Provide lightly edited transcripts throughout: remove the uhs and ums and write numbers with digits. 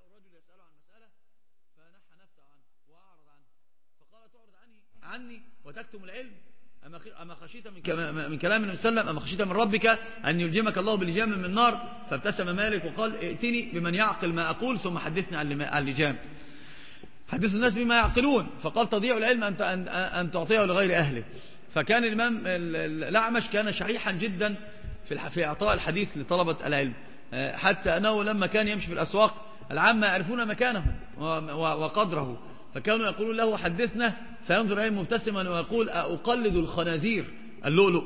فجاء الرجل يسأله عن مسألة فنحى نفسه عنه وأعرض عنه، فقال تعرض عني وتكتم العلم؟ أما خشيت من كلام النبي صلى الله عليه وسلم، أما خشيت من ربك أن يلجمك الله بلجام من نار؟ فابتسم مالك وقال ائتني بمن يعقل ما أقول ثم حدثني عن اللجام. حدث الناس بما يعقلون. فقال تضيع العلم أن تعطيه لغير أهله. فكان الإمام الأعمش كان شحيحا جدا في إعطاء الحديث لطلبة العلم، حتى أنه لما كان يمشي في الأسواق العامة يعرفون مكانه وقدره، فكانوا يقولون له حدثنا، فينظر إليه مبتسما ويقول أقلد الخنازير اللؤلؤ.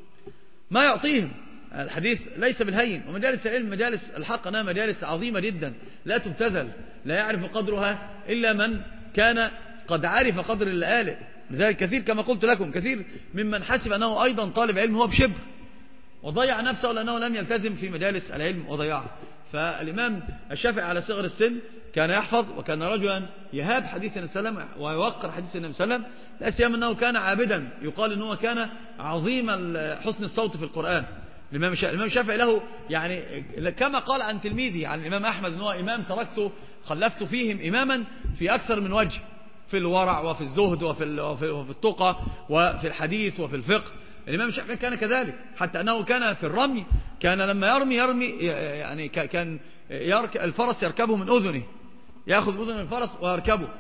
ما يعطيهم الحديث ليس بالهين. ومجالس العلم مجالس الحق أنها مجالس عظيمة جدا لا تبتذل، لا يعرف قدرها إلا من كان قد عرف قدر اللآلئ. لذلك كثير كما قلت لكم كثير ممن حسب أنه أيضا طالب علم هو بشبه وضيع نفسه لأنه لم يلتزم في مجالس العلم وضيعه. فالإمام الشافعي على صغر السن كان يحفظ، وكان رجلا يهاب حديث النبي صلى الله عليه وسلم ويوقر حديث النبي صلى الله عليه وسلم، لا سيما أنه كان عابدا، يقال أنه كان عظيم حسن الصوت في القرآن. الإمام الشافعي له يعني كما قال عن تلميذي عن الإمام أحمد أنه إمام خلفت فيهم إماما في أكثر من وجه، في الورع وفي الزهد وفي التقى وفي الحديث وفي الفقه. الإمام الشافعي كان كذلك، حتى أنه كان في الرمي كان لما يرمي يعني كان الفرس يركبه من أذنه، يأخذ أذن الفرس ويركبه.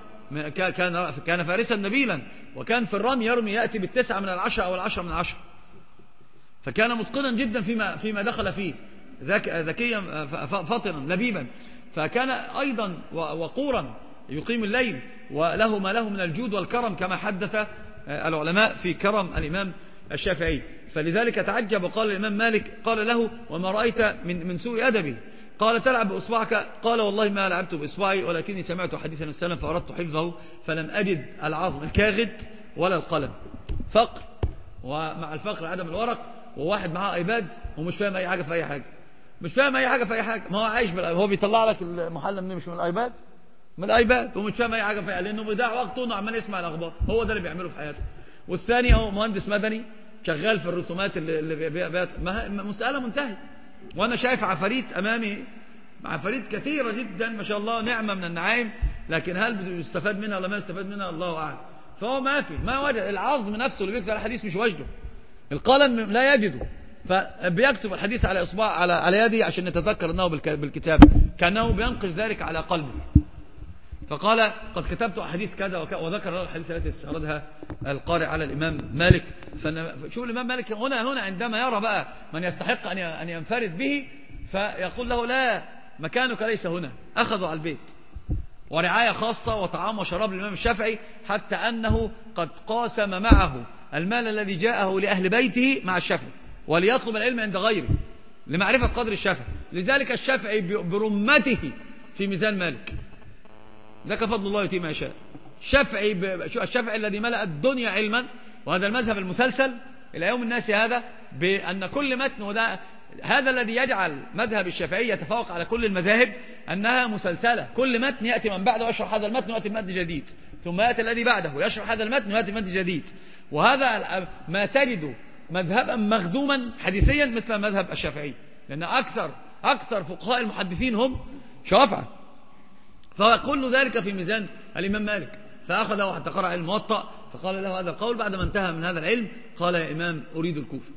كان فارسا نبيلا، وكان في الرمي يرمي يأتي بالتسعة من العشرة أو العشرة من العشرة، فكان متقنا جدا فيما دخل فيه، ذكيا فطنا لبيبا. فكان أيضا وقورا يقيم الليل، وله ما له من الجود والكرم كما حدث العلماء في كرم الإمام الشافعي. فلذلك تعجب وقال الإمام مالك قال له وما رأيت من سوء أدبي؟ قال تلعب بإصبعك؟ قال والله ما لعبت بإصبعي، ولكني سمعت حديث النبي صلى الله عليه وسلم فأردت حفظه فلم أجد العظم الكاغد ولا القلم. فقر، ومع الفقر عدم الورق، وواحد معاه ايباد ومش فاهم اي حاجه في اي حاجه، مش فاهم اي حاجه في اي حاجه. ما هو عايش هو بيطلع لك المحل منين؟ مش من الايباد، من الايباد، ومش فاهم اي حاجه فيها، لانه بيضيع وقته انه عمال يسمع الاخبار. هو ده اللي بيعمله في حياته. والثاني هو مهندس مدني شغال في الرسومات اللي مساله منتهيه، وانا شايف عفاريت امامي، عفاريت كثيره جدا ما شاء الله، نعمه من النعائم، لكن هل يستفاد منها ولا ما يستفاد منها الله اعلم. فهو ما وجد العظم نفسه اللي بيكتب الحديث مش وجده، القلم لا يجده، فبيكتب الحديث على إصبع على يدي عشان نتذكر أنه بالكتاب، كأنه بينقش ذلك على قلبه. فقال قد كتبت أحاديث كذا وذكر له الحديث التي استعرضها القارئ على الإمام مالك. شوف الإمام مالك هنا عندما يرى بقى من يستحق أن ينفرد به فيقول له لا، مكانك ليس هنا. أخذوا على البيت ورعاية خاصة وطعام وشراب للإمام الشافعي، حتى أنه قد قاسم معه المال الذي جاءه لأهل بيته مع الشافعي وليطلب العلم عند غيره لمعرفة قدر الشافعي. لذلك الشافعي برمته في ميزان مالك، ذاك فضل الله يتيم ما يشاء. الشافعي الذي ملأ الدنيا علما، وهذا المذهب المسلسل إلى يوم الناس هذا، بأن كل متن، وده هذا الذي يجعل مذهب الشافعي يتفوق على كل المذاهب، أنها مسلسلة. كل متن يأتي من بعده يشرح هذا المتن ويأتي بمتن جديد، ثم يأتي الذي بعده يشرح هذا المتن ويأتي بمتن جديد. وهذا ما تجد مذهبا مخدوما حديثيا مثل مذهب الشافعي، لأن أكثر فقهاء المحدثين هم شافعة. فكل ذلك في ميزان الإمام مالك. فأخذه حتى قرأ الموطأ، فقال له هذا القول بعد ما انتهى من هذا العلم، قال يا إمام أريد الكوفة.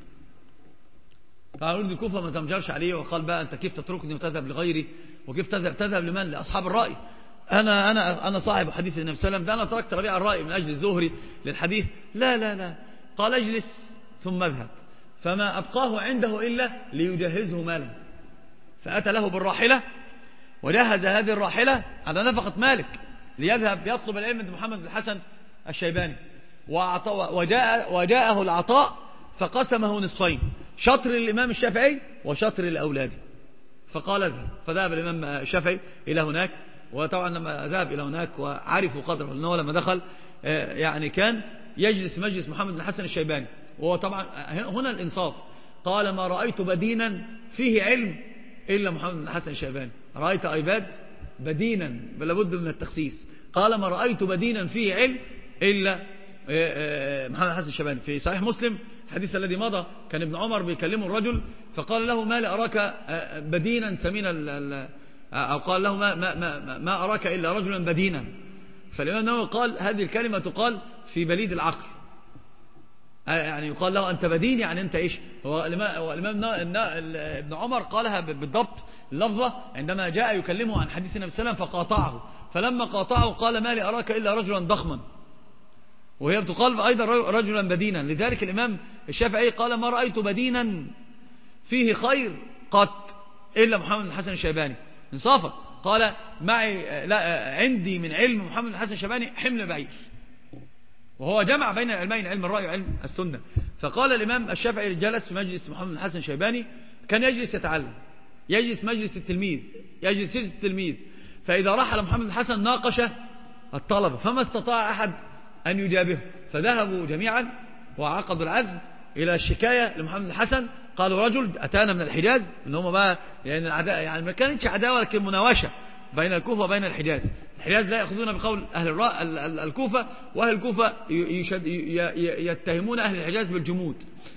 فأريد الكوفة ما زمجرش عليه وقال بقى أنت كيف تتركني وتذهب لغيري؟ وكيف تذهب لمن؟ لأصحاب الرأي. أنا صاحب حديث النبي صلى الله عليه وسلم، ده أنا تركت ربيع الرأي من أجل الزهري للحديث. لا قال اجلس ثم اذهب. فما أبقاه عنده إلا ليجهزه مالا، فأتى له بالراحلة وجهز هذه الراحلة على نفقة مالك ليذهب يطلب العلم عند محمد بن الحسن الشيباني. وجاءه العطاء فقسمه نصفين، شطر للإمام الشافعي وشطر لأولاده. فقال اذهب. فذهب الإمام الشافعي إلى هناك، وطبعا لما ذهب إلى هناك وعرفوا قدره، لأنه لما دخل يعني كان يجلس مجلس محمد بن الحسن الشيباني، وهو طبعا هنا الإنصاف. قال ما رأيت بدينا فيه علم إلا محمد بن الحسن الشيباني. رأيت عباد بدينا بلا بد من التخصيص. قال ما رأيت بدينا فيه علم إلا محمد بن الحسن الشيباني. في صحيح مسلم الحديث الذي مضى كان ابن عمر بيكلمه الرجل، فقال له ما لأراك بدينا سمين أو قال له ما أراك إلا رجلا بدينا. فالإمام النووي قال هذه الكلمة تقال في بليد العقل، يعني يقال له أنت بدين، يعني أنت إيش. هو الإمام ابن عمر قالها بالضبط اللفظة عندما جاء يكلمه عن حديث النبي صلى الله عليه وسلم فقاطعه، فلما قاطعه قال ما لي أراك إلا رجلا ضخما، وهي بتقال أيضا رجلا بدينا. لذلك الإمام الشافعي قال ما رأيت بدينا فيه خير قط إلا محمد بن الحسن الشيباني انصافا. قال معي لا عندي من علم محمد بن الحسن الشيباني حمل بعير، وهو جمع بين العلمين، علم الرأي وعلم السنة. فقال الإمام الشافعي جلس في مجلس محمد بن الحسن الشيباني، كان يجلس يتعلم، يجلس مجلس التلميذ، يجلس سجلس التلميذ، فإذا رحل محمد بن الحسن ناقش الطلبة فما استطاع أحد أن يجابه، فذهبوا جميعا وعقدوا العزم إلى الشكاية لمحمد بن الحسن. قالوا رجل أتانا من الحجاز، إن هم بقى يعني ما كانتش عداوة لكن مناوشة بين الكوفة وبين الحجاز. الحجاز لا يأخذون بقول أهل الكوفة، وأهل الكوفة يتهمون أهل الحجاز بالجمود.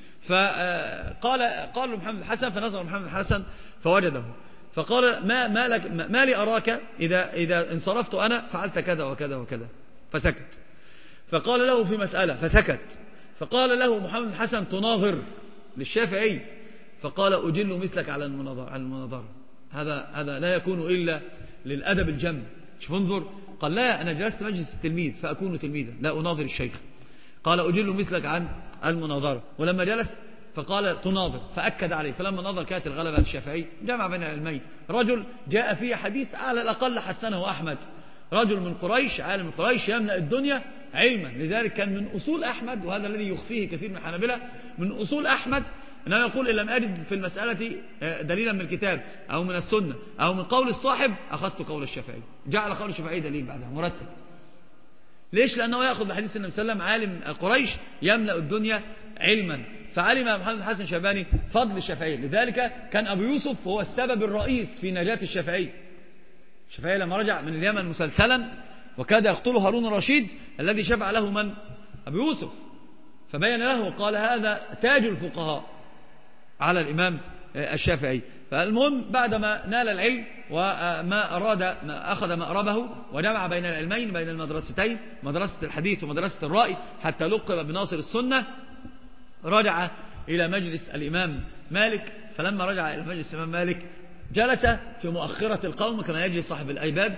فقال محمد الحسن، فنظر محمد الحسن فوجده، فقال ما لي أراك إذا انصرفت أنا فعلت كذا وكذا وكذا، فسكت. فقال له في مسألة فسكت، فقال له محمد الحسن تناظر للشافعي، فقال أجل مثلك على المناظرة، هذا لا يكون إلا للأدب الجم. شوف انظر، قال لا أنا جلست مجلس التلميذ فأكون تلميذا لا أناظر الشيخ. قال أجل مثلك عن المناظرة. ولما جلس فقال تناظر، فأكد عليه. فلما نظر كانت الغلبة للشافعي، جمع بين العلمين. رجل جاء فيه حديث على الأقل حسنه أحمد، رجل من قريش، عالم من قريش يملأ الدنيا علما. لذلك كان من أصول أحمد، وهذا الذي يخفيه كثير من الحنابلة، من أصول أحمد أنه يقول إن لم أجد في المسألة دليلا من الكتاب أو من السنة أو من قول الصاحب أخذت قول الشافعي. جعل قول الشافعي دليل بعدها مرتب. ليش؟ لأنه يأخذ بحديث النبي صلى الله عليه وسلم عالم قريش يملأ الدنيا علما. فعلم محمد بن حسن الشيباني فضل الشافعي. لذلك كان أبو يوسف هو السبب الرئيس في نجاة الشافعي. الشافعي لما رجع من اليمن مسلسلا وكاد يقتله هارون الرشيد الذي شفع له من؟ أبو يوسف. فبين له وقال هذا تاج الفقهاء على الإمام الشافعي. فالمهم بعدما نال العلم وما أراد ما أخذ مأربه وجمع بين العلمين، بين المدرستين، مدرسة الحديث ومدرسة الرأي، حتى لقب بناصر السنة، رجع إلى مجلس الإمام مالك. فلما رجع إلى مجلس الإمام مالك جلس في مؤخرة القوم كما يجلس صاحب الأيباد،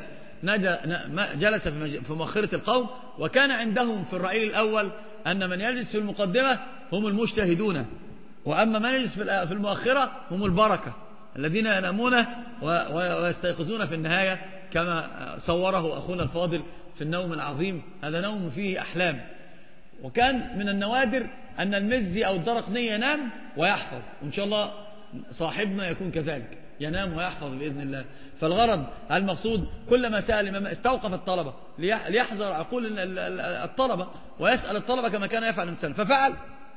جلس في مؤخرة القوم. وكان عندهم في الرأي الأول أن من يجلس في المقدمة هم المجتهدون، وأما من يجلس في المؤخرة هم البركة الذين ينامون ويستيقظون في النهاية، كما صوره أخونا الفاضل في النوم العظيم، هذا نوم فيه أحلام. وكان من النوادر أن المزي أو الدرقني ينام ويحفظ، وإن شاء الله صاحبنا يكون كذلك، ينام ويحفظ بإذن الله. فالغرض المقصود كلما سأل الإمام استوقف الطلبة ليحذر عقول الطلبة ويسأل الطلبة كما كان يفعل الإنسان، ففعل.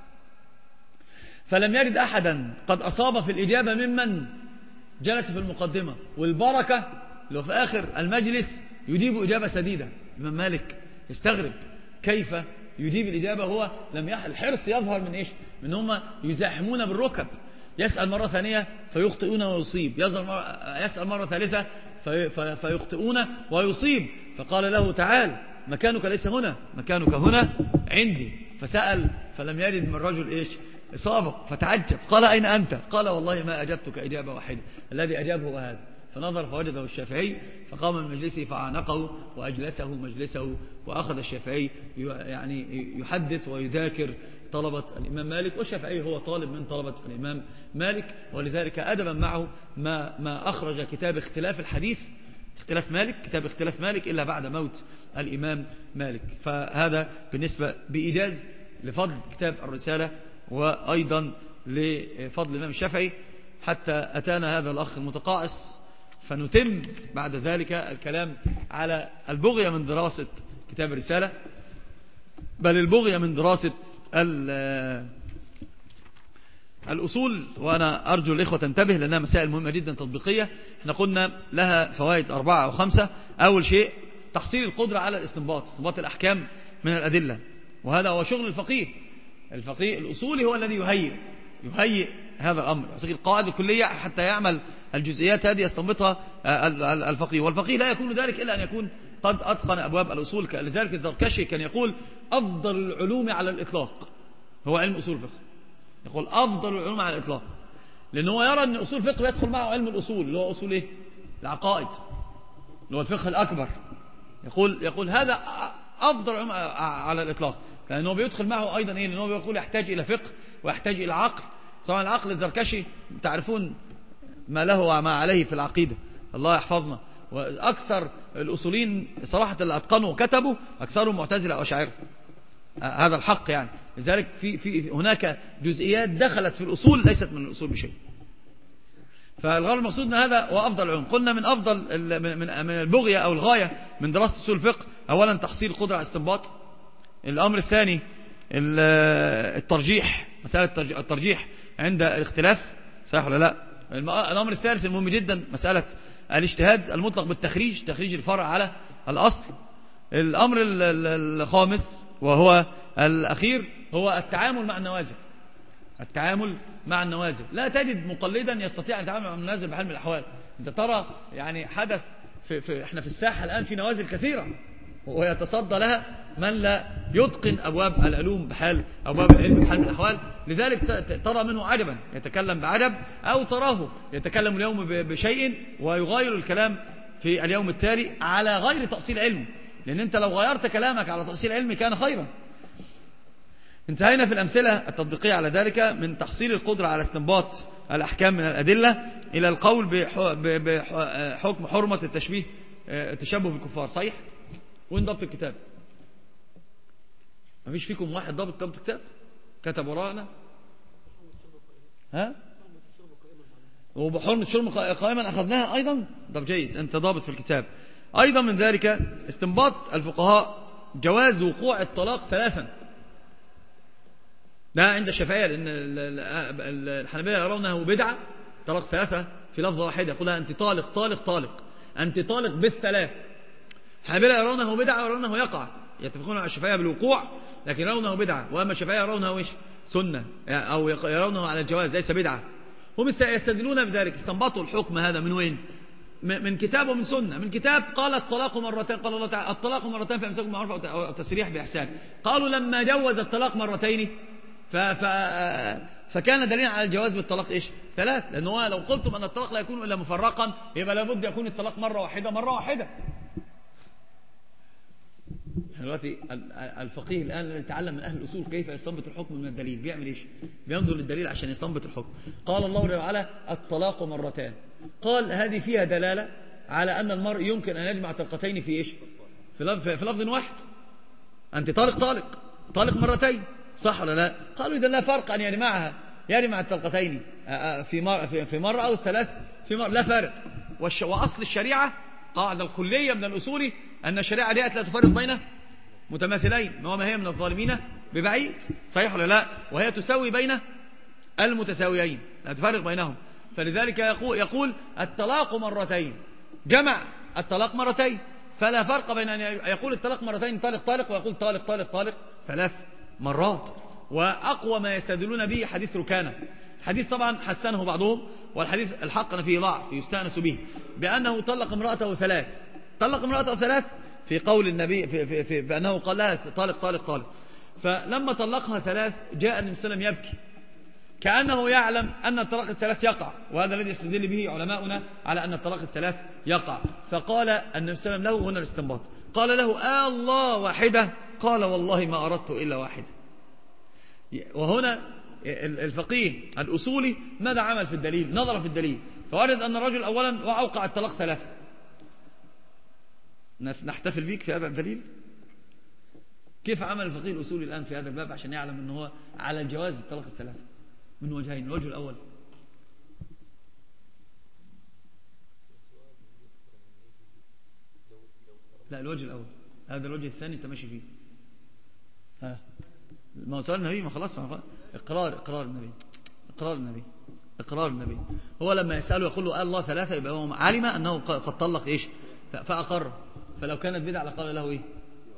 فلم يجد أحدا قد أصاب في الإجابة ممن جلس في المقدمة، والبركة لو في آخر المجلس يجيب إجابة سديدة. الإمام مالك يستغرب كيف يجيب الإجابة، هو لم الحرص يظهر من إيش؟ من هم يزاحمون بالركب. يسأل مرة ثانية فيخطئون ويصيب، يسأل مرة ثالثة فيخطئون ويصيب. فقال له تعال مكانك ليس هنا، مكانك هنا عندي. فسأل فلم يجد من الرجل إيش؟ إصابة. فتعجب، قال أين أنت؟ قال والله ما أجبتك إجابة واحدة، الذي أجابه هو هذا. فنظر فوجده الشافعي، فقام من مجلسه فعانقه وأجلسه مجلسه. وأخذ الشافعي يعني يحدث ويذاكر طلبة الإمام مالك، والشافعي هو طالب من طلبة الإمام مالك. ولذلك أدبا معه ما أخرج كتاب اختلاف الحديث، اختلاف مالك، كتاب اختلاف مالك إلا بعد موت الإمام مالك. فهذا بالنسبة بإيجاز لفضل كتاب الرسالة، وأيضا لفضل الإمام الشافعي. حتى أتانا هذا الأخ المتقاعس، فنتم بعد ذلك الكلام على البغية من دراسة كتاب الرسالة، بل البغية من دراسة الأصول. وأنا أرجو الإخوة تنتبه لأنها مسائل مهمة جدا تطبيقية. احنا قلنا لها فوائد 4 أو 5. أول شيء تحصيل القدرة على استنباط الأحكام من الأدلة، وهذا هو شغل الفقيه. الفقيه الأصولي هو الذي يهيئ هذا الأمر، يعطيك القواعد الكلية حتى يعمل الجزئيات هذه يستنبطها الفقيه، والفقيه لا يكون ذلك إلا أن يكون قد أتقن أبواب الأصول. لذلك الزركشي كان يقول أفضل العلوم على الإطلاق هو علم أصول الفقه، يقول أفضل العلوم على الإطلاق، لأنه هو يرى أن أصول الفقه يدخل معه علم الأصول اللي هو أصول إيه؟ العقائد، اللي هو الفقه الأكبر. يقول هذا أفضل العلوم على الإطلاق، لأنه بيدخل معه أيضا إيه؟ لأنه بيقول يحتاج إلى فقه ويحتاج إلى عقل. طبعا العقل الزركشي تعرفون ما له وما عليه في العقيدة، الله يحفظنا. وأكثر الأصولين صراحة اللي أتقنوا وكتبوا أكثرهم معتزلة أو أشاعرة، هذا الحق يعني. لذلك في هناك جزئيات دخلت في الأصول ليست من الأصول بشيء. فالغرض المقصود ان هذا هو افضل العلوم. قلنا من افضل من البغية او الغاية من دراسة اصول الفقه اولا تحصيل قدرة على الاستنباط. الامر الثاني الترجيح، مسألة الترجيح عند الاختلاف، صحيح ولا لا. الامر الثالث المهم جدا مسألة الاجتهاد المطلق بالتخريج، تخريج الفرع على الاصل. الامر الخامس وهو الاخير هو التعامل مع النوازل. التعامل مع النوازل، لا تجد مقلدا يستطيع ان يتعامل مع النوازل بحال من الاحوال. انت ترى يعني حدث احنا في الساحه الان في نوازل كثيره ويتصدى لها من لا يتقن ابواب العلوم بحال ابواب العلم بحال من الاحوال. لذلك ترى منه عجبا يتكلم بعجب، او تراه يتكلم اليوم بشيء ويغاير الكلام في اليوم التالي على غير تأصيل علم، لان انت لو غيرت كلامك على تأصيل علم كان خيرا. انتهينا في الأمثلة التطبيقية على ذلك من تحصيل القدرة على استنباط الأحكام من الأدلة إلى القول بحكم حرمة التشبه بالكفار. صحيح؟ وين ضبط الكتاب؟ ما فيش فيكم واحد ضبط الكتاب كتب وراءنا؟ ها؟ وبحرمة الشرب قائما أخذناها أيضا؟ طب جيد، أنت ضابط في الكتاب. أيضا من ذلك استنباط الفقهاء جواز وقوع الطلاق ثلاثا. ده عند الشافعية، لأن الحنابلة يرونه بدعة طلاق ثلاثة في لفظة واحدة، يقولها أنت طالق طالق طالق، أنت طالق بالثلاث. الحنابلة يرونه بدعة ويرونه يقع، يتفقون على الشافعية بالوقوع لكن يرونه بدعة، وأما الشافعية يرونه إيش؟ سنة، أو يرونه على الجواز ليس بدعة. هم يستدلون بذلك، استنبطوا الحكم هذا من وين؟ من كتاب ومن سنة. من كتاب قال الطلاق مرتين، قال الله تعالى الطلاق مرتين فامساك بالمعروف أو تسريح بإحسان. قالوا لما جوز الطلاق مرتين فكان دليلا على الجواز بالطلاق ايش؟ ثلاث، لانه لو قلتم ان الطلاق لا يكون الا مفرقا يبقى لابد يكون الطلاق مره واحده مره واحده. دلوقتي الفقيه الان الذي يتعلم من اهل الاصول كيف يستنبط الحكم من الدليل بيعمل ايش؟ بينظر للدليل عشان يستنبط الحكم. قال الله تعالى الطلاق مرتان، قال هذه فيها دلاله على ان المرء يمكن ان يجمع طلقتين في ايش؟ في لفظ واحد. انت طالق طالق طالق مرتين، صح ولا لا؟ قالوا إذا لا فرق أن يجمع الطلقتين في مرة أو الثلاث في مرة، لا فارق. وأصل الشريعة قاعدة الكلية من الأصول أن الشريعة ديت لا تفرق بين متماثلين، وما هي من الظالمين ببعيد، صحيح ولا لا؟ وهي تساوي بين المتساويين، لا تفرق بينهم. فلذلك يقول الطلاق مرتين، جمع الطلاق مرتين، فلا فرق بين أن يقول الطلاق مرتين طالق طالق ويقول طالق طالق طالق ثلاث مرات. وأقوى ما يستدلون به حديث ركانة. حديث طبعا حسنه بعضهم، والحديث الحق فيه ضعف يستأنس به، بأنه طلق امرأته ثلاث، طلق امرأته ثلاث في قول النبي في بأنه قال لها طالق طالق طالق. فلما طلقها ثلاث جاء النبي صلى الله عليه وسلم يبكي كأنه يعلم أن الطلاق الثلاث يقع، وهذا الذي يستدل به علماؤنا على أن الطلاق الثلاث يقع. فقال النبي صلى الله عليه وسلم له هنا الاستنباط، قال له الله واحدة؟ قال والله ما أردت إلا واحدة. وهنا الفقيه الأصولي ماذا عمل في الدليل؟ نظر في الدليل فوجد أن الرجل أولا وأوقع الطلاق ثلاثة. نحتفل بيك في هذا الدليل. كيف عمل الفقيه الأصولي الآن في هذا الباب عشان يعلم أنه على الجواز الطلاق الثلاثة؟ من وجهين. الوجه الأول لا، الوجه الأول، هذا الوجه الثاني أنت ماشي فيه. ما هو سؤال النبي، ما خلاص، إقرار النبي. هو لما يسأله يقول له الله ثلاثة يبقى هو علم أنه قد طلق إيش فأقر. فلو كانت بدعة لقال له إيه؟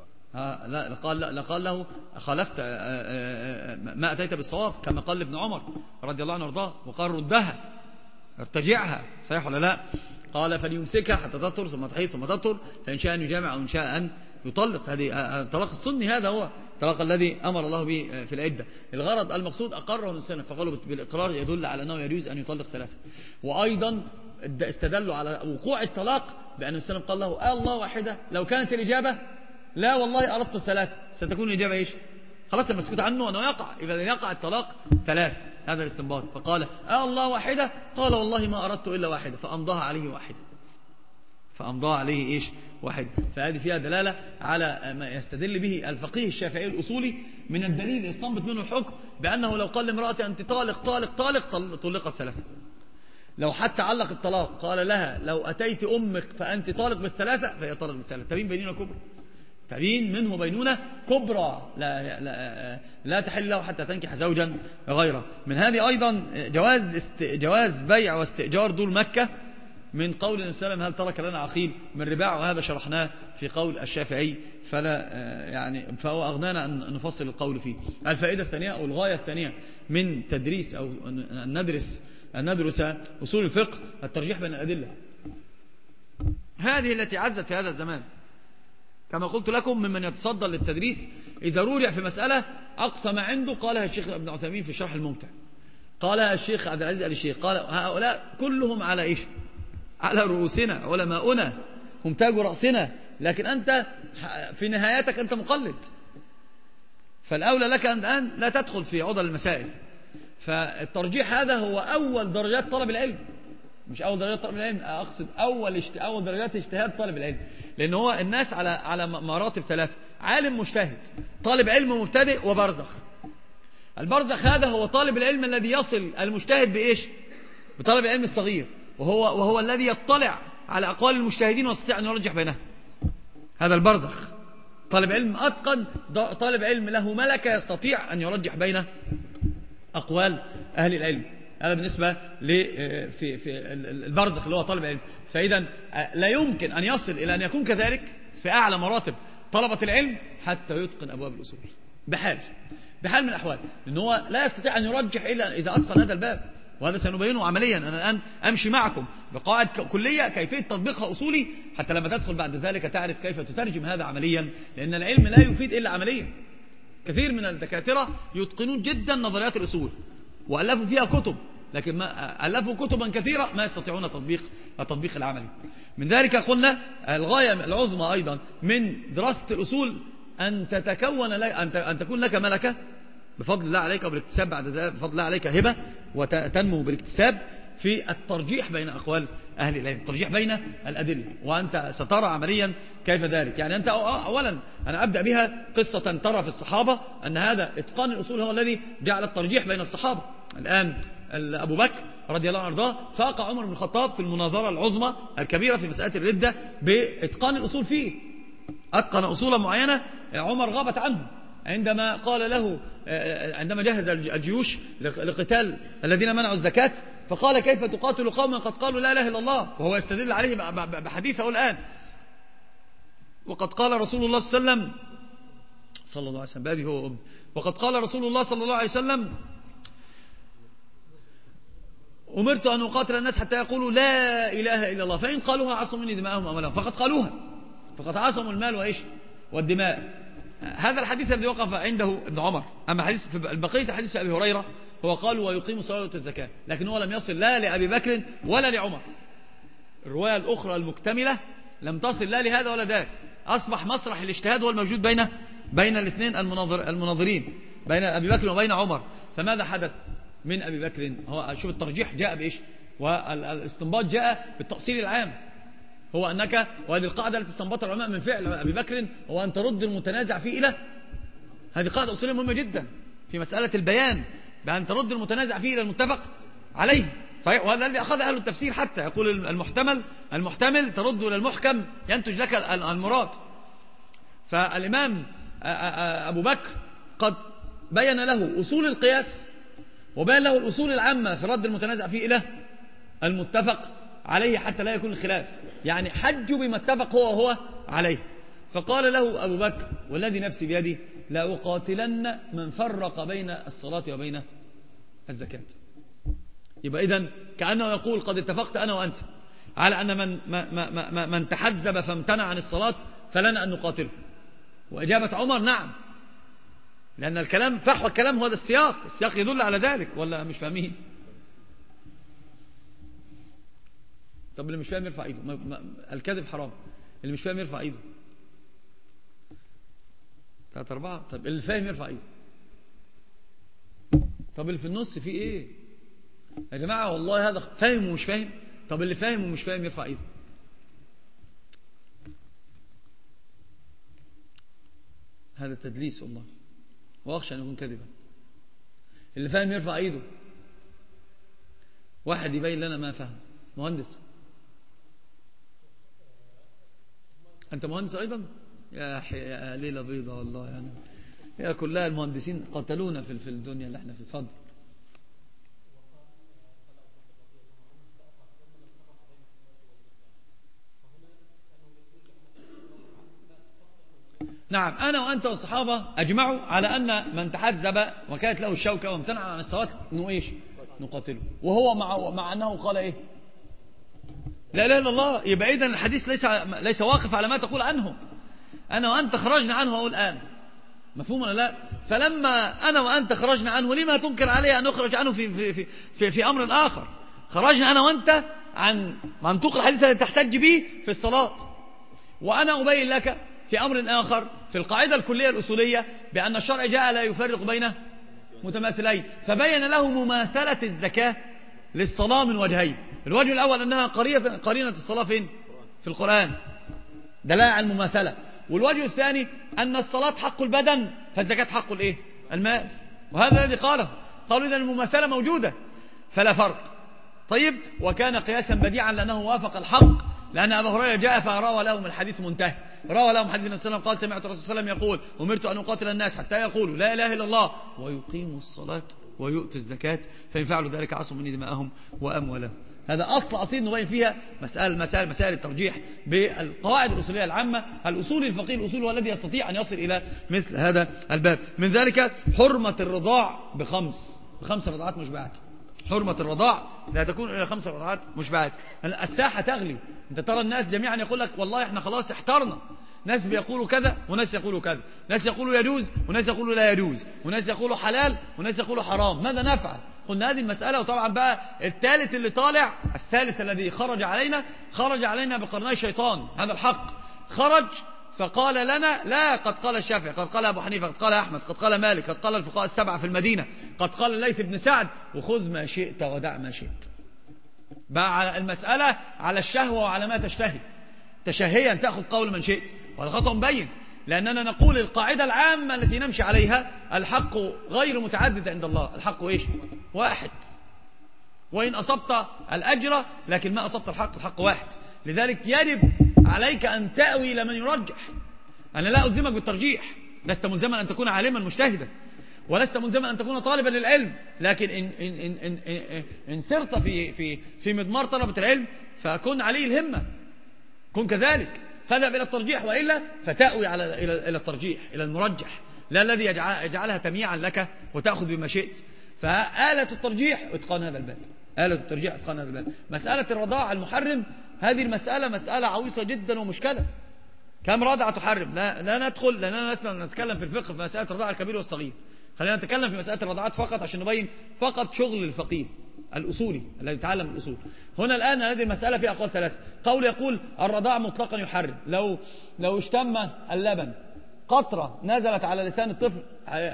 لقال له خالفت ما أتيت بالصواب، كما قال لابن عمر رضي الله عنه وارضاه، وقال ردها. ارتجعها، صحيح ولا لا؟ قال فليمسكها حتى تطهر ثم تحيض ثم تطهر، فإن شاء أن يجامع أو إن شاء أن يطلق. هذه الطلاق السني، هذا هو الطلاق الذي أمر الله به في العدة. الغرض المقصود أقره السنة، فقالوا بالإقرار يدل على أنه يجوز أن يطلق ثلاثة. وأيضا استدلوا على وقوع الطلاق بأن السنة قال له الله واحدة، لو كانت الإجابة لا والله أردت الثلاثة، ستكون الإجابة إيش؟ خلاص مسكوت عنه أنه يقع، إذا يقع الطلاق ثلاث. هذا الاستنباط. فقال الله واحدة، قال والله ما أردت إلا واحدة، فأمضاها عليه واحدة، فأمضاها عليه إيش؟ واحد. فهذه فيها دلالة على ما يستدل به الفقيه الشافعي الأصولي من الدليل يستنبط منه الحكم بأنه لو قال لامرأة أنت طالق طالق طالق طلقت ثلاثة. لو حتى علق الطلاق قال لها لو أتيت أمك فأنت طالق بالثلاثة فهي طالق بالثلاثة. تبين بيننا كبرى، تبين منه بينونة كبرى لا تحل له حتى تنكح زوجا غيره. من هذه أيضا جواز بيع واستئجار دول مكة، من قول النبي صلى الله عليه وسلم هل ترك لنا عقيل من رباع، وهذا شرحناه في قول الشافعي، فلا يعني فهو أغنانا أن نفصل القول فيه. الفائدة الثانية أو الغاية الثانية من تدريس أو أن ندرس أصول الفقه الترجيح بين الأدلة، هذه التي عزت في هذا الزمان. كما قلت لكم ممن يتصدى للتدريس إذا رجع في مسألة أقصى ما عنده قالها الشيخ ابن عثيمين في شرح الممتع، قالها الشيخ عبد العزيز آل الشيخ، قال هؤلاء كلهم على إيش؟ على رؤوسنا، علماؤنا هم تاج رأسنا، لكن أنت في نهايتك أنت مقلد، فالأولى لك الآن لا تدخل في عضل المسائل. فالترجيح هذا هو أول درجات طلب العلم، مش أول درجات طلب العلم، أقصد أول درجات اجتهاد طالب العلم، لأن هو الناس على مراتب ثلاثة: عالم مجتهد، طالب علم مبتدئ، وبرزخ. البرزخ هذا هو طالب العلم الذي يصل المجتهد بإيش؟ بطالب العلم الصغير، وهو الذي يطلع على أقوال المجتهدين ويستطيع أن يرجح بينها. هذا البرزخ، طالب علم أتقن، طالب علم له ملكة يستطيع أن يرجح بين أقوال أهل العلم. هذا بالنسبة في البرزخ اللي هو طالب علم. فإذا لا يمكن أن يصل إلى أن يكون كذلك في أعلى مراتب طلبة العلم حتى يتقن أبواب الأصول بحال من الأحوال، لأنه هو لا يستطيع أن يرجح إلا إذا أتقن هذا الباب، وهذا سنبينه عمليا. أنا الآن أمشي معكم بقواعد كلية كيفية تطبيقها أصولي، حتى لما تدخل بعد ذلك تعرف كيف تترجم هذا عمليا، لأن العلم لا يفيد إلا عمليا. كثير من الدكاترة يتقنون جدا نظريات الأصول وألفوا فيها كتب، لكن ما ألفوا كتبا كثيرة ما يستطيعون التطبيق العملي. من ذلك قلنا الغاية العظمى أيضا من دراسة الأصول أن تكون لك ملكة بفضل الله عليك، وبالاكتساب بعد ذلك بفضل الله عليك هبة، وتنمو بالاكتساب في الترجيح بين أقوال أهل العلم، الترجيح بين الأدلة، وأنت سترى عمليا كيف ذلك. يعني أنت أولا أنا أبدأ بها قصة ترى في الصحابة أن هذا إتقان الأصول هو الذي جعل الترجيح بين الصحابة. الآن أبو بكر رضي الله عنه وارضاه فاق عمر بن الخطاب في المناظرة العظمى الكبيرة في مسألة الردة بإتقان الأصول فيه، أتقن أصولا معينة عمر غابت عنه عندما قال له عندما جهز الجيوش لقتال الذين منعوا الزكاة، فقال كيف تقاتل قوما قد قالوا لا إله إلا الله، وهو يستدل عليه بحديثه الآن. وقد قال رسول الله صلى الله عليه وسلم بأبي هو أمي، وقد قال رسول الله صلى الله عليه وسلم أمرت أن أقاتل الناس حتى يقولوا لا إله إلا الله، فإن قالوها عصموا مني دماءهم وأموالهم، فقد قالوها فقد عصموا المال وإيش والدماء. هذا الحديث الذي وقف عنده ابن عمر. أما حديث في بقية الحديث في أبي هريرة هو قال ويقيم الصلاة والزكاة، لكن هو لم يصل لا لأبي بكر ولا لعمر. الرواية الأخرى المكتملة لم تصل لا لهذا ولا ذاك. أصبح مسرح الاجتهاد هو الموجود بين الاثنين المناظرين، بين أبي بكر وبين عمر. فماذا حدث من أبي بكر؟ هو شوف الترجيح جاء بإيش، والاستنباط جاء بالتأصيل العام، هو أنك، وهذه القاعدة التي استنبطها العلماء من فعل أبي بكر، هو أن ترد المتنازع فيه إلى، هذه قاعدة أصولية مهمة جدا في مسألة البيان، بأن ترد المتنازع فيه إلى المتفق عليه. صحيح، وهذا الذي أخذ أهل التفسير حتى يقول المحتمل ترد إلى المحكم ينتج لك المراد. فالإمام أبو بكر قد بين له أصول القياس، وبين له الأصول العامة في رد المتنازع فيه إلى المتفق عليه حتى لا يكون الخلاف، يعني حج بما اتفق هو عليه. فقال له أبو بكر والذي نفسي بيدي لا أقاتلن من فرق بين الصلاة وبين الزكاة. يبقى إذن كأنه يقول قد اتفقت أنا وأنت على أن من تحزب فامتنع عن الصلاة فلنا أن نقاتله. وإجابة عمر نعم، لأن الكلام فحوى الكلام هو ده السياق يدل على ذلك، ولا مش فاهمين؟ طب اللي مش فاهم يرفع ايده. الكذب حرام، اللي مش فاهم يرفع ايده. 3 4. طب اللي فاهم يرفع ايده. طب اللي في النص فيه ايه يا جماعة؟ والله هذا فاهم ومش فاهم. طب اللي فاهم ومش فاهم يرفع ايده. هذا تدليس والله، واخشى ان يكون كذبا. اللي فاهم يرفع ايده. واحد يبين لنا ما فهم. مهندس، انت مهندس ايضا؟ يا ليلة بيضة والله، يعني هي كلها المهندسين قتلونا في الدنيا اللي احنا فيها. اتفضل. نعم، أنا وأنت والصحابة أجمعوا على أن من تحزب وكانت له الشوكة وامتنع عن الصلاة إنه إيش؟ نقاتله. وهو مع أنه قال إيه؟ لا إله إلا الله. يبقى إذن الحديث ليس واقف على ما تقول عنه. أنا وأنت خرجنا عنه أهو الآن، مفهوم ولا لا؟ فلما أنا وأنت خرجنا عنه، لما تنكر عليه أن نخرج عنه في أمر آخر؟ خرجنا أنا وأنت عن منطوق الحديث الذي تحتج به في الصلاة، وأنا أبين لك في أمر آخر في القاعدة الكلية الأصولية بأن الشرع جاء لا يفرق بين متماثلين، فبين له مماثلة الزكاة للصلاة من وجهين. الوجه الأول أنها قرينة الصلاة فين؟ في القرآن، دلالة على المماثلة. والوجه الثاني أن الصلاة حق البدن، فالزكاة حق الإيه؟ المال. وهذا الذي قالوا إذا المماثلة موجودة فلا فرق. طيب، وكان قياسا بديعا لأنه وافق الحق، لأن أبا هريرة جاء فروى لهم الحديث منتهي. روى لهم حديث النبي صلى الله عليه وسلم قال: سمعت الرسول صلى الله عليه وسلم يقول: أمرت أن أقاتل الناس حتى يقولوا لا إله إلا الله ويقيموا الصلاة ويؤتوا الزكاة فإن فعلوا ذلك عصوا مني دماءهم وأموالهم. هذا أصل نبين فيها مسائل الترجيح بالقواعد الأصولية العامة. الأصول الفقيه الأصول هو الذي يستطيع أن يصل إلى مثل هذا الباب. من ذلك حرمة الرضاع بخمس رضعات مشبعات. حرمة الرضاع لا تكون إلى 5 رضعات مشبعات. الساحة تغلي، أنت ترى الناس جميعا يقول لك والله احنا خلاص احترنا. ناس بيقولوا كذا وناس يقولوا كذا، ناس يقولوا يجوز وناس يقولوا لا يجوز، وناس يقولوا حلال وناس يقولوا حرام. ماذا نفعل؟ قلنا هذه المسألة. وطبعا بقى الثالث اللي طالع، الثالث الذي خرج علينا بقرني شيطان. هذا الحق خرج فقال لنا لا، قد قال الشافعي، قد قال أبو حنيفة، قد قال أحمد، قد قال مالك، قد قال الفقهاء 7 في المدينة، قد قال الليث بن سعد، وخذ ما شئت ودع ما شئت. بقى المسألة على الشهوة وعلى ما تشتهي. تشهيا تأخذ قول من شئت، وهذا خطأ مبين، لأننا نقول القاعدة العامة التي نمشي عليها: الحق غير متعدد عند الله، الحق إيش؟ واحد. وإن أصبت الأجر لكن ما أصبت الحق واحد. لذلك يجب عليك أن تأوي لمن يرجح. أنا لا ألزمك بالترجيح، لست ملزما أن تكون عالما مجتهدا، ولست ملزما أن تكون طالبا للعلم، لكن إن سرت في مضمار طلبة العلم فكن عليه الهمة، كن كذلك، فاذهب إلى الترجيح، وإلا فتأوي إلى الترجيح، إلى المرجح، لا الذي يجعلها تمييعا لك وتأخذ بما شئت. فآلة الترجيح اتقان هذا الباب. آلة الترجيح اتقان هذا الباب. مسألة الرضاع المحرم، هذه المسألة مسألة عويصة جدا ومشكلة. كم رضعة تحرم؟ لا ندخل، لأننا لسنا نتكلم في الفقه في مسألة الرضاع الكبير والصغير. خلينا نتكلم في مسألة الرضعات فقط عشان نبين فقط شغل الفقيه الأصولي الذي يتعلم الأصول. هنا الآن هذه المسألة فيها أقوال 3. قول يقول الرضاع مطلقا يحرم، لو اشتم اللبن قطرة نزلت على لسان الطفل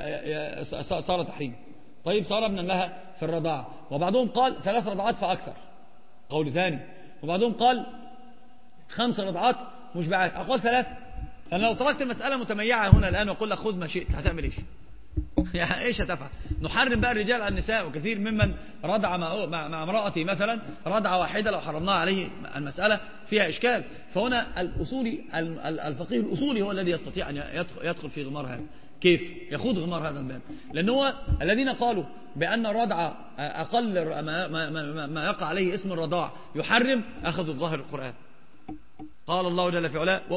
صار تحريم. طيب، صار ابنا لها في الرضاعة. وبعضهم قال 3 رضعات فأكثر، قول ثاني. وبعضهم قال 5 رضعات مشبعات، أقوال 3. فأنا لو تركت المسألة متميعة هنا الآن وقل لك خذ ما شئت، هتعمل إيش؟ يعني إيش هتفعل؟ نحرم بقى الرجال على النساء، وكثير ممن رضع مع امرأته مثلا رضعة واحدة لو حرمناها عليه المسألة فيها إشكال. فهنا الفقيه الأصولي هو الذي يستطيع أن يدخل في غمار هذا. كيف يخوض غمار هذا الباب؟ لأن هو الذين قالوا بأن الرضعة أقل ما يقع عليه اسم الرضاع يحرم، أخذوا الظاهر القرآن. قال الله جل في علاه: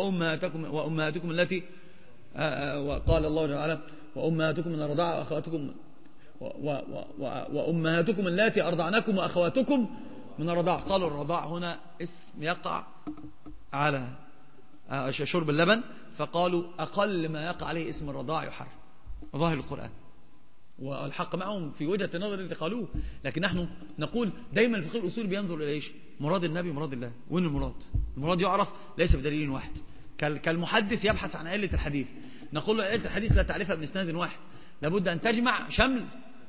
وأمهاتكم التي، وقال الله جل وعلا: وأمهاتكم من الرضاعة وأمهاتكم اللاتي أرضعنكم وأخواتكم من الرضاع. قالوا الرضاع هنا اسم يقع على شرب اللبن، فقالوا أقل ما يقع عليه اسم الرضاع يحرم، ظاهر القرآن. والحق معهم في وجهة النظر اللي قالوه، لكن نحن نقول دايما الفقه الأصولي بينظر إلى إيش؟ مراد النبي ومراد الله. وين المراد؟ المراد يعرف ليس بدليل واحد. كالمحدث يبحث عن علة الحديث، نقول له علة الحديث لا تعرفها من إسناد واحد، لابد أن تجمع شمل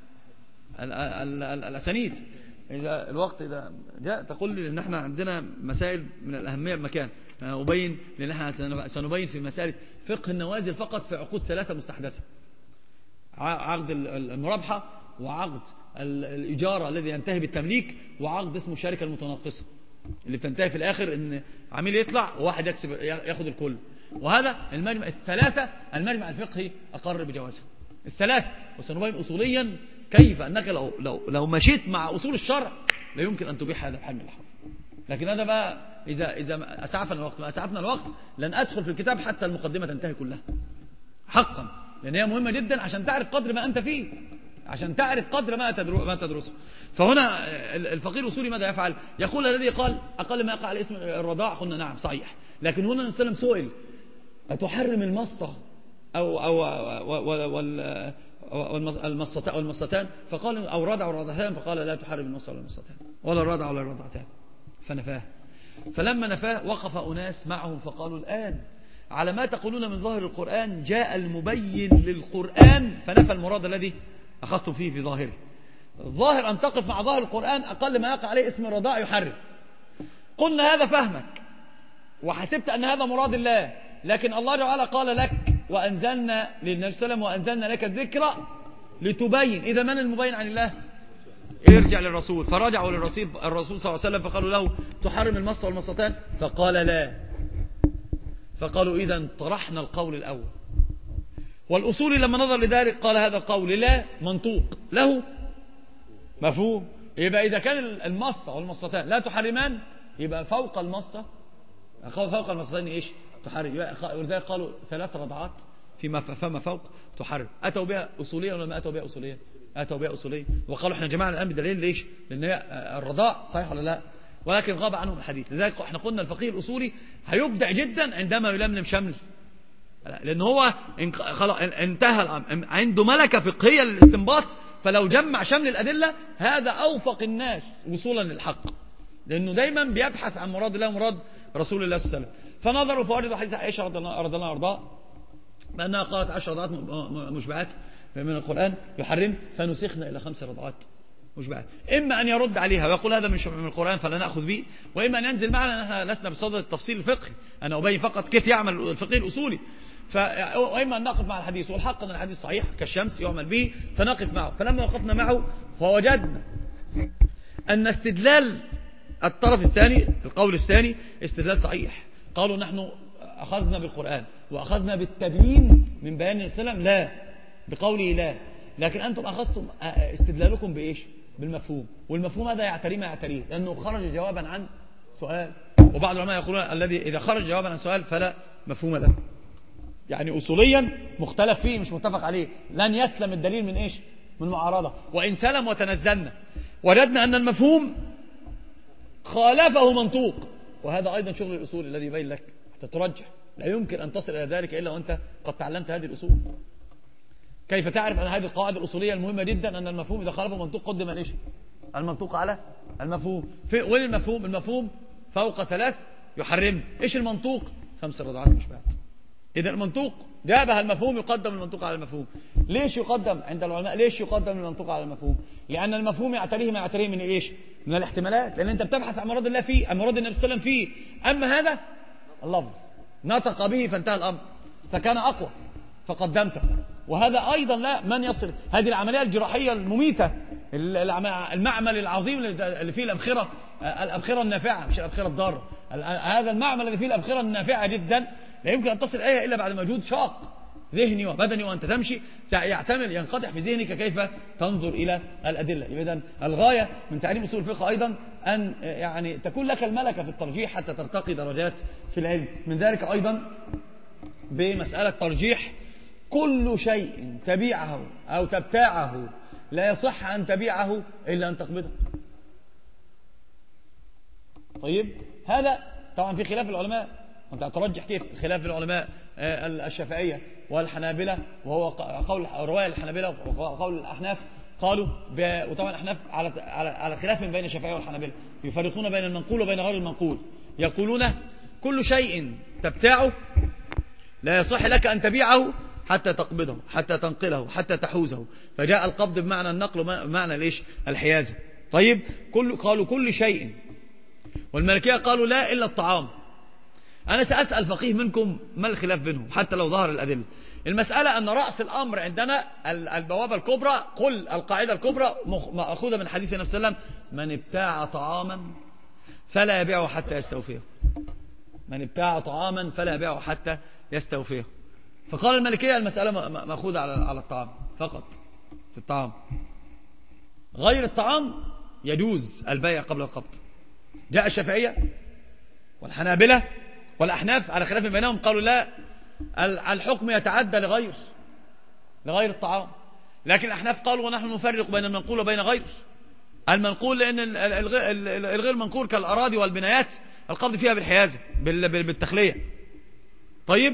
الأسانيد. إذا الوقت إذا جاء تقول لي إن احنا عندنا مسائل من الأهمية بمكان أبين، لأن احنا سنبين في مسائل فقه النوازل فقط في عقود 3 مستحدثة: عقد المرابحة، وعقد الإجارة الذي ينتهي بالتمليك، وعقد اسمه الشركة المتناقصة اللي بتنتهي في الآخر إن عميل يطلع وواحد ياخد الكل. وهذا المجمع الثلاثة المجمع الفقهي أقر بجوازها الثلاثة. وسنبين أصوليا كيف أنك لو مشيت مع أصول الشرع لا يمكن أن تبيح هذا الحل من الحرام. لكن هذا بقى إذا أسعفنا الوقت، ما أسعفنا الوقت لن أدخل في الكتاب حتى المقدمة تنتهي كلها حقا، لأن هي مهمة جدا عشان تعرف قدر ما أنت فيه، عشان تعرف قدر ما تدرسه. فهنا الفقيه الأصولي ماذا يفعل؟ يقول الذي قال أقل ما يقع على اسم الرضاع، قلنا نعم صحيح، لكن هنا النبي صلى الله عليه وسلم سئل أتحرم المصة والمصتان؟ فقال أو الرضع والرضعتان، فقال لا تحرم المصة ولا المصتان ولا الرضع ولا الرضعتان، فنفاه. فلما نفاه وقف أناس معهم فقالوا الآن على ما تقولون من ظاهر القرآن جاء المبين للقرآن فنفى المراد الذي أخذتم فيه في ظاهره. الظاهر أن تقف مع ظاهر القرآن أقل ما يقع عليه اسم الرضاع يحرم. قلنا هذا فهمك وحسبت أن هذا مراد الله، لكن الله تعالى قال لك وأنزلنا للنبي صلى الله عليه وسلم وأنزلنا لك الذكر لتبين. إذا من المبين عن الله؟ ارجع للرسول. فرجعوا للرسول صلى الله عليه وسلم فقالوا له تحرم المص والمصتان؟ فقال لا. فقالوا إذا طرحنا القول الأول. والأصولي لما نظر لذلك قال هذا القول لا منطوق له مفهوم. يبقى إذا كان المصة والمصتان لا تحرمان يبقى فوق المصة فوق المصتين إيش؟ تحرم. ولذلك قالوا 3 رضعات فما فوق تحرم. أتوا بها أصوليا ولا ما أتوا بها أصوليا؟ أتوا بها أصوليا. وقالوا احنا جمعنا الآن بدليل ليش؟ لأن الرضاع صحيح ولا لا؟ ولكن غاب عنهم الحديث. لذلك احنا قلنا الفقيه الأصولي هيبدع جدا عندما يلملم شمل، لأن هو انتهى الأمر عنده ملكة فقهية للاستنباط، فلو جمع شمل الأدلة هذا أوفق الناس وصولا للحق، لأنه دايما بيبحث عن مراد الله ومراد رسول الله صلى الله عليه وسلم. فنظروا فوردوا حديث عائشة رضي الله عنها بأنها قالت 10 رضعات مشبعات من القرآن يحرم، فنسخنا إلى 5 رضعات مشبعات. إما أن يرد عليها ويقول هذا من القرآن فلا نأخذ به، وإما أن ينزل معنا. نحن لسنا بصدد التفصيل الفقهي، أنا أبين فقط كيف يعمل الفقه الأصولي. وإما أن نقف مع الحديث، والحق أن الحديث صحيح كالشمس يعمل به فنقف معه. فلما وقفنا معه فوجدنا أن استدلال الطرف الثاني القول الثاني استدلال صحيح. قالوا نحن أخذنا بالقرآن وأخذنا بالتبيين من بيان النبي صلى الله عليه وسلم لا بقوله لا، لكن أنتم أخذتم استدلالكم بإيش؟ بالمفهوم. والمفهوم هذا يعتريه ما يعتريه، لأنه خرج جوابا عن سؤال. وبعض العلماء يقولون الذي إذا خرج جوابا عن سؤال فلا مفهوم له. يعني أصوليا مختلف فيه مش متفق عليه، لن يسلم الدليل من إيش؟ من معارضة. وإن سلم وتنزلنا وجدنا أن المفهوم خالفه منطوق، وهذا أيضا شغل الأصول الذي يبين لك حتى ترجح. لا يمكن أن تصل إلى ذلك إلا وأنت قد تعلمت هذه الأصول. كيف تعرف أن هذه القواعد الأصولية المهمة جدا أن المفهوم إذا خالفه منطوق قدم الإيش؟ المنطوق على المفهوم. وين المفهوم؟ المفهوم فوق 3 يحرم. إيش المنطوق؟ 5 رضعات مشبعات. إذا المنطوق جابها المفهوم يقدم المنطوق على المفهوم. ليش يقدم عند العلماء؟ ليش يقدم المنطوق على المفهوم؟ لأن المفهوم يعتريه ما يعتريه من إيش؟ من الاحتمالات، لأن أنت بتبحث عن مراد الله فيه، عن مراد النبي صلى الله عليه وسلم فيه. أما هذا اللفظ نطق به فانتهى الأمر فكان أقوى فقدمته. وهذا أيضا لا من يصل هذه العملية الجراحية المميتة، المعمل العظيم اللي فيه الأبخرة النافعة مش الأبخرة الضارة. هذا المعمل الذي فيه الأبخرة النافعة جدا لا يمكن أن تصل إليها إلا بعد مجهود شاق ذهني وبدني، وأنت تمشي يعتمل ينقطع في ذهنك كيف تنظر إلى الأدلة. إذن الغاية من تعليم أصول الفقه أيضا أن يعني تكون لك الملكة في الترجيح حتى ترتقي درجات في العلم. من ذلك أيضا بمسألة ترجيح كل شيء تبيعه أو تبتاعه لا يصح أن تبيعه إلا أن تقبضه. طيب هذا طبعا في خلاف العلماء، أنت ترجح كيف خلاف العلماء الشافعية والحنابلة، وهو قول رواية الحنابلة وقول الأحناف قالوا وطبعا الأحناف على خلاف بين الشافعية والحنابلة، يفرقون بين المنقول وبين غير المنقول. يقولون كل شيء تبتاعه لا يصح لك أن تبيعه حتى تقبضه، حتى تنقله، حتى تحوزه، فجاء القبض بمعنى النقل ومعنى ليش الحيازة. طيب قالوا كل شيء، والمالكية قالوا لا إلا الطعام. أنا سأسأل فقيه منكم ما الخلاف بينهم حتى لو ظهر الأدلة. المسألة أن رأس الأمر عندنا البوابة الكبرى، قل القاعدة الكبرى مأخوذة من حديث النبي صلى الله عليه وسلم: من ابتاع طعاما فلا يبيعه حتى يستوفيه. من ابتاع طعاما فلا يبيعه حتى يستوفيه. فقال المالكية المسألة مأخوذة على الطعام فقط، في الطعام. غير الطعام يجوز البيع قبل القبض. جاء الشافعية والحنابلة والأحناف على خلاف بينهم، قالوا لا، الحكم يتعدى لغير الطعام. لكن الأحناف قالوا ونحن نفرق بين المنقول وبين غير المنقول، لأن الغير منقول كالأراضي والبنايات القبض فيها بالحيازة بالتخلية. طيب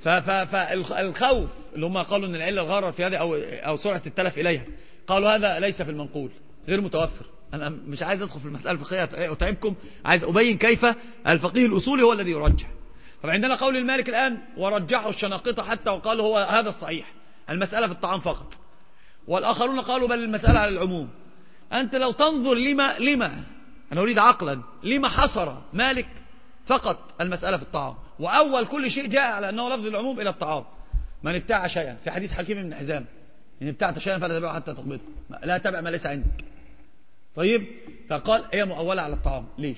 فالخوف اللي هم قالوا ان العلة الغرر في هذه أو سرعة التلف إليها، قالوا هذا ليس في المنقول، غير متوفر. أنا مش عايز أدخل في المسألة الفقهية أتعبكم، عايز أبين كيف الفقيه الأصولي هو الذي يرجح. طب عندنا قول المالك الآن ورجحوا الشناقطة حتى وقالوا هو هذا الصحيح، المسألة في الطعام فقط. والآخرون قالوا بل المسألة على العموم. أنت لو تنظر لما أنا أريد عقلا، لما حصر مالك فقط المسألة في الطعام، وأول كل شيء جاء على أنه لفظ العموم إلى الطعام. من ابتاع شيئا في حديث حكيم بن حزام: إن ابتعت شيئا فلا تبيعه حتى تقبضه، لا تبع ما ليس عندك. طيب فقال هي مؤولة على الطعام. ليش؟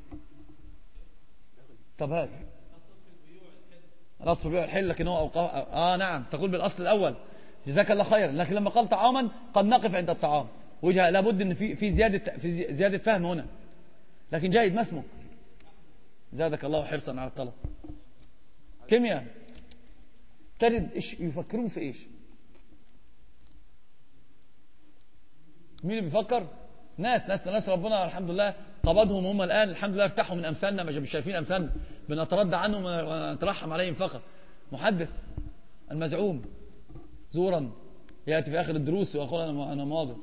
طب هذا الأصل في البيوع الحل، لكن هو نعم تقول بالأصل الأول، جزاك الله خيرا. لكن لما قال طعاما قد نقف عند الطعام، وجهة لابد ان في زيادة فهم هنا. لكن جيد، ما اسمك؟ زادك الله حرصا على الطلب. كيمياء تجد ايش يفكرون في ايش؟ مين اللي بيفكر؟ ناس ربنا الحمد لله قبضهم هم الآن الحمد لله ارتاحوا من أمثالنا، مش شايفين أمثالنا، بنتردى عنهم ونترحم عليهم فقط. محدث المزعوم زورا يأتي في آخر الدروس ويقول أنا مواظب.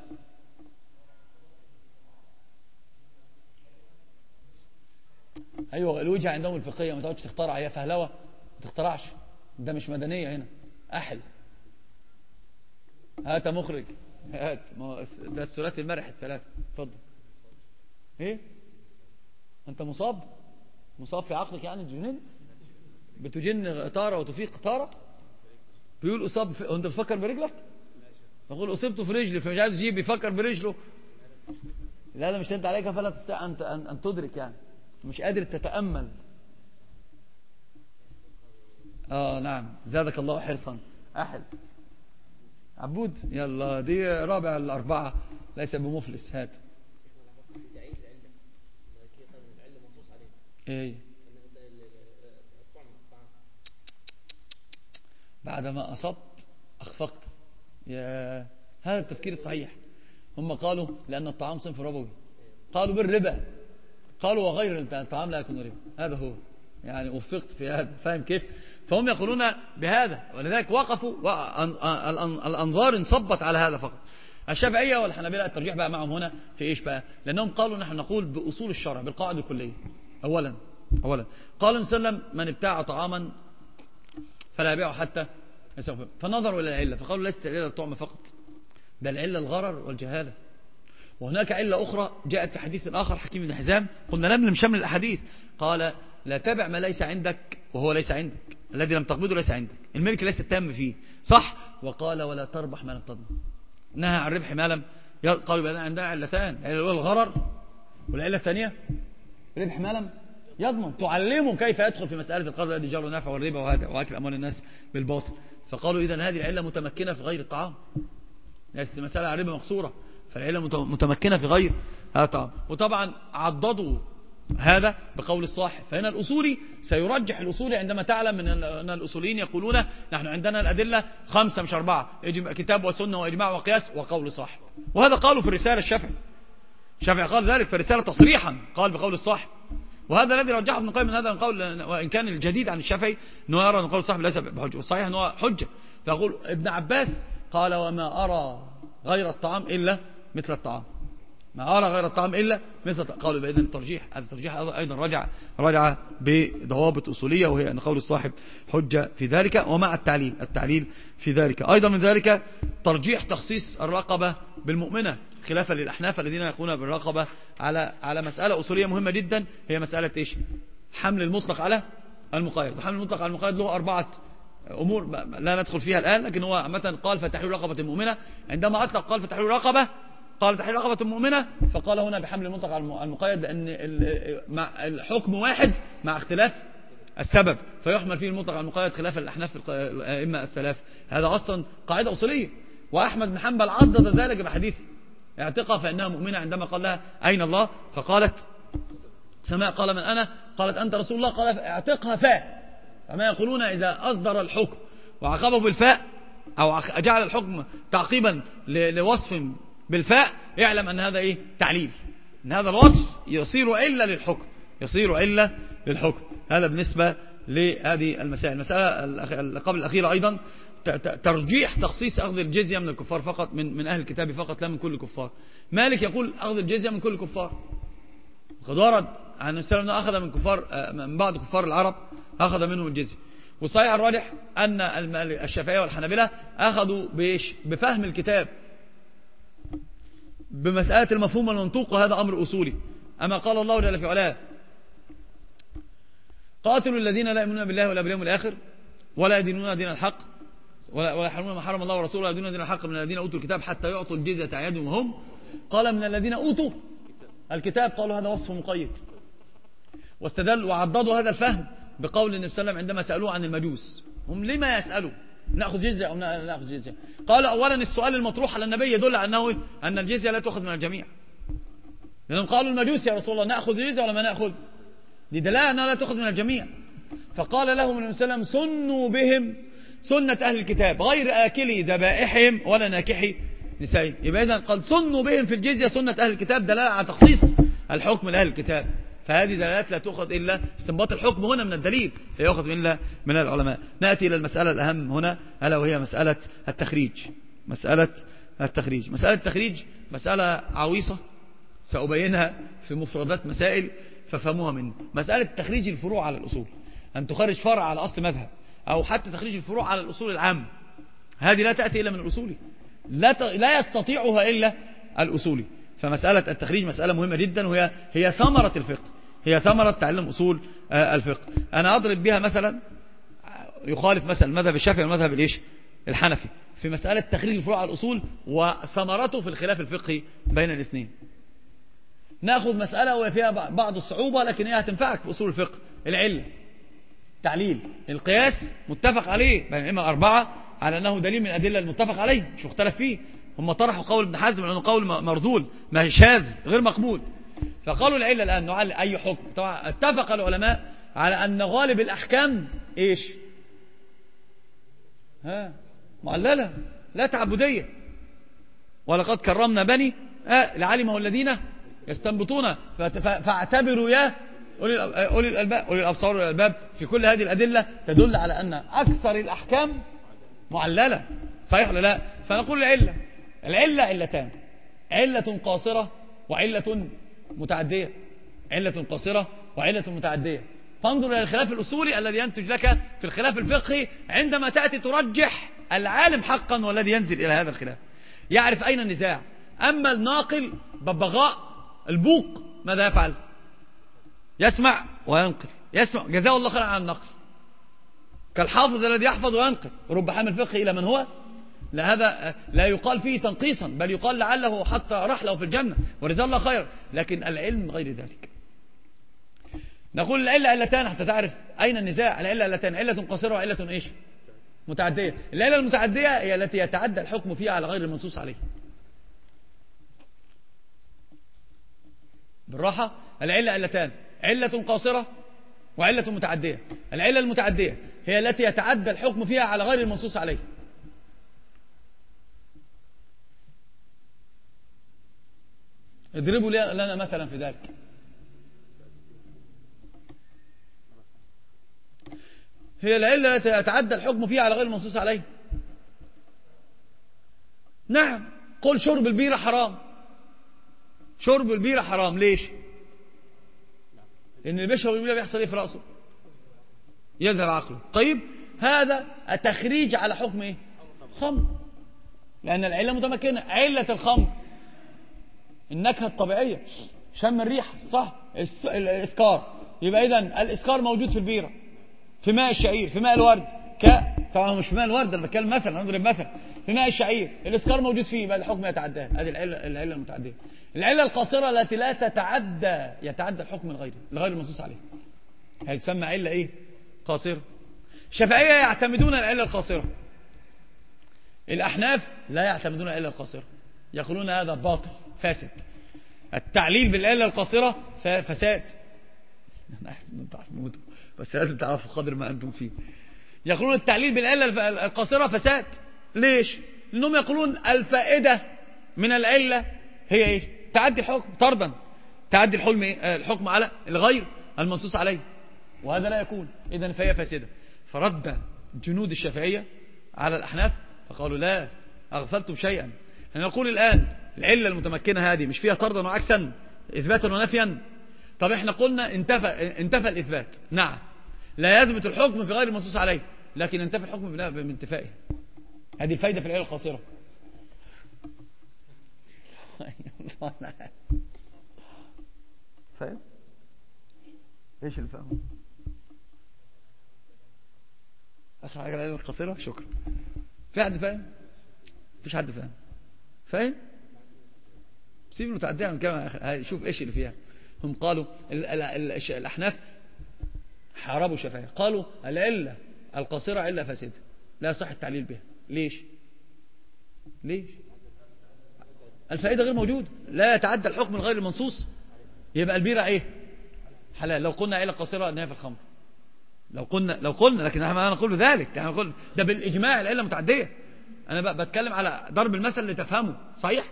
أيوة الوجهة عندهم الفقهية، ما تقعدش تخترع، هي فهلوة، ما تخترعش، ده مش مدنية هنا. أحل هات مخرج، هات ده الثلاثي المرح الثلاثة. اتفضل. ايه انت مصاب في عقلك يعني؟ جننت، بتجن طارة وتفيق طارة. بيقول أصاب انت بتفكر برجلك؟ يقول أصبت في رجلي، فمش عايز يجيب يفكر برجله. لا مش انت عليك فلا تستطيع أن تدرك، يعني مش قادر تتأمل. نعم زادك الله حرصا. أحل عبود، يلا دي رابع الأربعة ليس بمفلس. هات ايه بعدما أصبت أخفقت. يا هذا التفكير الصحيح. هم قالوا لأن الطعام صنف ربوي، قالوا بالربا، قالوا وغير الطعام لا يكون ربا. هذا هو يعني وفقت في هذا، فاهم كيف؟ فهم يقولون بهذا، ولذلك وقفوا الأنظار انصبت على هذا فقط. الشافعية والحنابلة الترجيح بقى معهم هنا في إيش بقى؟ لأنهم قالوا نحن نقول بأصول الشرع بالقاعدة الكلية. أولا قال النبي صلى الله عليه وسلم: من ابتاع طعاما فلا يبيعه حتى يستوفيه. فنظروا إلى العلة فقالوا ليست العلة الطعم فقط، بل العلة الغرر والجهالة. وهناك علة أخرى جاءت في حديث آخر حكيم بن حزام، قلنا لم نشمل الأحاديث، قال: لا تبع ما ليس عندك وهو ليس عندك، الذي لم تقبضه ليس عندك، الملك ليس تام فيه، صح؟ وقال: ولا تربح ما لم تضمن، نهى عن ربح ما لم. قالوا بأن عندنا علتان، العلة الأولى الغرر، والعلة الثانية ربح ما لم يضمن. تعلمه كيف يدخل في مسألة القرض الذي جر النفع والربا وأكل أموال الناس بالباطل. فقالوا إذن هذه العلة متمكنة في غير الطعام، ليست المسألة على الربا مقصورة، فالعلة متمكنة في غير هذا الطعام. وطبعا عضدوا هذا بقول الصاحب. فهنا الأصولي سيرجح الأصولي عندما تعلم أن الأصوليين يقولون نحن عندنا الأدلة 5 مش 4، كتاب وسنة وإجماع وقياس وقول صاحب. وهذا قالوا في الرسالة الشافعي قال ذلك في الرسالة تصريحا، قال بقول الصاحب. وهذا الذي رجحه ابن القيم من هذا القول، وإن كان الجديد عن الشافعي أنه يرى أن قول الصاحب ليس بحجة، والصحيح أنه حجة. فيقول ابن عباس قال وما أرى غير الطعام إلا مثل الطعام، ما أرى غير الطعام إلا مثل الطعام. قالوا بإذن الترجيح، هذا الترجيح أيضا رجع بضوابط أصولية، وهي أن قول الصاحب حجة في ذلك، ومع التعليل في ذلك. أيضا من ذلك ترجيح تخصيص الرقبة بالمؤمنة خلافا للأحناف الذين يقولون بالرقبة على مسألة أصولية مهمة جدا، هي مسألة إيش؟ حمل المطلق على المقيد. وحمل المطلق على المقيد له 4 أمور لا ندخل فيها الآن، لكن هو مثلا قال فتحرير رقبة مؤمنة. عندما أطلق قال فتحرير رقبة، قال تحرير رقبة مؤمنة، فقال هنا بحمل المطلق على المقيد، لأن الحكم واحد مع اختلاف السبب، فيحمل فيه المطلق على المقيد خلاف الأحناف الأئمة الثلاث. هذا أصلا قاعدة أصولية. وأحمد بن حنبل عضد ذلك بحديث اعتقها فإنها مؤمنة، عندما قال لها أين الله؟ فقالت سماء. قال من أنا؟ قالت أنت رسول الله. قال اعتقها فاء. فما يقولون إذا أصدر الحكم وعقبه بالفاء أو جعل الحكم تعقيبا لوصف بالفاء، يعلم أن هذا إيه؟ تعليل، أن هذا الوصف يصير إلا للحكم. هذا بالنسبة لهذه المسائل. المسألة قبل الأخيرة أيضا ترجيح تخصيص أخذ الجزية من الكفار فقط، من أهل الكتاب فقط، لا من كل الكفار. مالك يقول أخذ الجزية من كل الكفار، وقد ورد عن السلام أنه أخذ من بعض كفار العرب، أخذ منهم الجزية. والصحيح الراجح أن الشافعية والحنابلة أخذوا بفهم الكتاب، بمسألة المفهوم والمنطوق، وهذا أمر أصولي. أما قال الله جل في علاه قاتلوا الذين لا يؤمنون بالله ولا باليوم الآخر ولا يدينون دين الحق ولا يحرمون ما حرم الله ورسوله ولا يدينون دين الحق من الذين أوتوا الكتاب حتى يعطوا الجزية عن يد وهم. قال من الذين أوتوا الكتاب، قالوا هذا وصف مقيد، واستدلوا وعضدوا هذا الفهم بقول النبي صلى الله عليه وسلم عندما سألوه عن المجوس، هم لما يسألوا نأخذ جزية أو لا نأخذ جزية؟ قال أولا السؤال المطروح على النبي يدل على أن الجزية لا تأخذ من الجميع، لأنهم قالوا المجوس يا رسول الله نأخذ جزية ولا ما نأخذ؟ لدلالة أنها لا تأخذ من الجميع. فقال لهم النبي صلى الله عليه وسلم سنوا بهم سنة أهل الكتاب غير آكلي ذبائحهم ولا ناكحي نسائهم. يبقى إذن قال سنوا بهم في الجزية سنة أهل الكتاب، دلالة على تخصيص الحكم لأهل الكتاب. فهذه دلالات لا تأخذ إلا استنباط الحكم هنا من الدليل، لا يأخذ إلا من العلماء. نأتي إلى المسألة الأهم هنا، ألا وهي مسألة التخريج. مسألة التخريج مسألة عويصة سأبينها في مفردات مسائل ففهموها مني. مسألة تخريج الفروع على الأصول، أن تخرج فرع على أصل مذهب، أو حتى تخريج الفروع على الأصول العام، هذه لا تأتي إلا من الأصولي، لا يستطيعها إلا الأصولي. فمسألة التخريج مسألة مهمة جدا، وهي ثمرة الفقه، هي ثمرة تعلم أصول الفقه. أنا أضرب بها مثلا يخالف مثلا المذهب الشافعي والمذهب الحنفي في مسألة تخريج الفروع على الأصول وثمرته في الخلاف الفقهي بين الاثنين. نأخذ مسألة وفيها بعض الصعوبة لكن هي هتنفعك في أصول الفقه. العلة، تعليل، القياس متفق عليه بين الأئمة الأربعة على أنه دليل من الأدلة المتفق عليه، مش مختلف فيه. هم طرحوا قول ابن حزم لأنه قول مرذول، ما شاذ غير مقبول. فقالوا العلة الآن نعلل أي حكم. طبعا اتفق العلماء على أن غالب الأحكام إيش؟ معللة لا تعبدية. ولقد كرمنا بني لعلمه الذين يستنبطون فاعتبروا يا أولي الألباب، أولي الأبصار والألباب. في كل هذه الأدلة تدل على أن أكثر الأحكام معللة، صحيح ولا لا؟ فنقول العلة علتان، علة قاصرة وعلة متعدية، علة قاصرة وعلة متعدية. فانظر إلى الخلاف الأصولي الذي ينتج لك في الخلاف الفقهي عندما تأتي ترجح العالم حقا والذي ينزل إلى هذا الخلاف يعرف أين النزاع. أما الناقل ببغاء البوق ماذا يفعل؟ يسمع وينقل، يسمع جزاه الله خيرا عن النقل، كالحافظ الذي يحفظ وينقل. رب حامل فقه إلى من هو؟ لا، هذا لا يقال فيه تنقيصا، بل يقال لعله حتى رحله في الجنة وجزاه الله خيرا. لكن العلم غير ذلك. نقول العلة علتان حتى تعرف أين النزاع. العلة علتان، علة قصيرة وعلة إيش؟ متعدية. العلة المتعدية هي التي يتعدى الحكم فيها على غير المنصوص عليه. بالراحة، العلة علتان، علة قاصرة وعلة متعدية. العلة المتعدية هي التي يتعدى الحكم فيها على غير المنصوص عليه. اضربوا لنا مثلا في ذلك. هي العلة التي يتعدى الحكم فيها على غير المنصوص عليه. نعم، قل شرب البيرة حرام. شرب البيرة حرام ليش؟ لأن اللي بيشرب البيرة بيحصل ايه في رأسه؟ يذهب عقله. طيب هذا التخريج على حكم ايه؟ خمر، لأن العلة متمكنة. علة الخمر النكهة الطبيعية، شم الريحة، صح؟ الإسكار. يبقى إذن الإسكار موجود في البيرة، في ماء الشعير، في ماء الورد. طبعا مش في ماء الورد، أنا بتكلم مثلا، أضرب مثلا في ماء الشعير الإسكار موجود فيه، يبقى الحكم يتعداه. هذه العلة المتعدية. العلة القاصرة التي لا تتعدى، يتعدى الحكم لغير المنصوص عليه، هي تسمى علة ايه؟ قاصرة. الشافعية يعتمدون العلة القاصرة، الأحناف لا يعتمدون العلة القاصرة، يقولون هذا باطل فاسد. التعليل بالعلة القاصرة فساد. بس لازم تعرفوا قدر ما أنتم فيه. يقولون التعليل بالعلة القاصرة فساد. ليش؟ لأنهم يقولون الفائدة من العلة هي ايه؟ تعدي الحكم طردا، تعدي الحكم على الغير المنصوص عليه، وهذا لا يكون. إذن فهي فاسدة. فرد جنود الشافعية على الأحناف فقالوا لا، أغفلتم شيئا. نقول الآن العلة المتمكنة هذه مش فيها طردا وعكسا، إثباتا ونفيا. طب احنا قلنا انتفى الإثبات، نعم، لا يثبت الحكم في غير المنصوص عليه، لكن انتفى الحكم بانتفائه. هذه الفايدة في العلة القاصرة. فاهم؟ ايش اللي فاهمه؟ اخر حاجه العلة القاصرة. شكرا. في حد فاهم؟ مفيش حد فاهم. فاهم؟ سيب المتعدية من كلام. شوف ايش اللي فيها. هم قالوا الأحناف حاربوا الشافعية، قالوا العلة القاصرة علة فاسدة لا يصح التعليل بها. ليش؟ الفائدة غير موجود، لا يتعدى الحكم الغير المنصوص. يبقى البيرة ايه؟ حلال. لو قلنا علة قاصرة انها في الخمر، لو قلنا لكن انا نقول ذلك، يعني نقول ده بالإجماع العلة متعدية. انا بتكلم على ضرب المثل لتفهموا. صحيح؟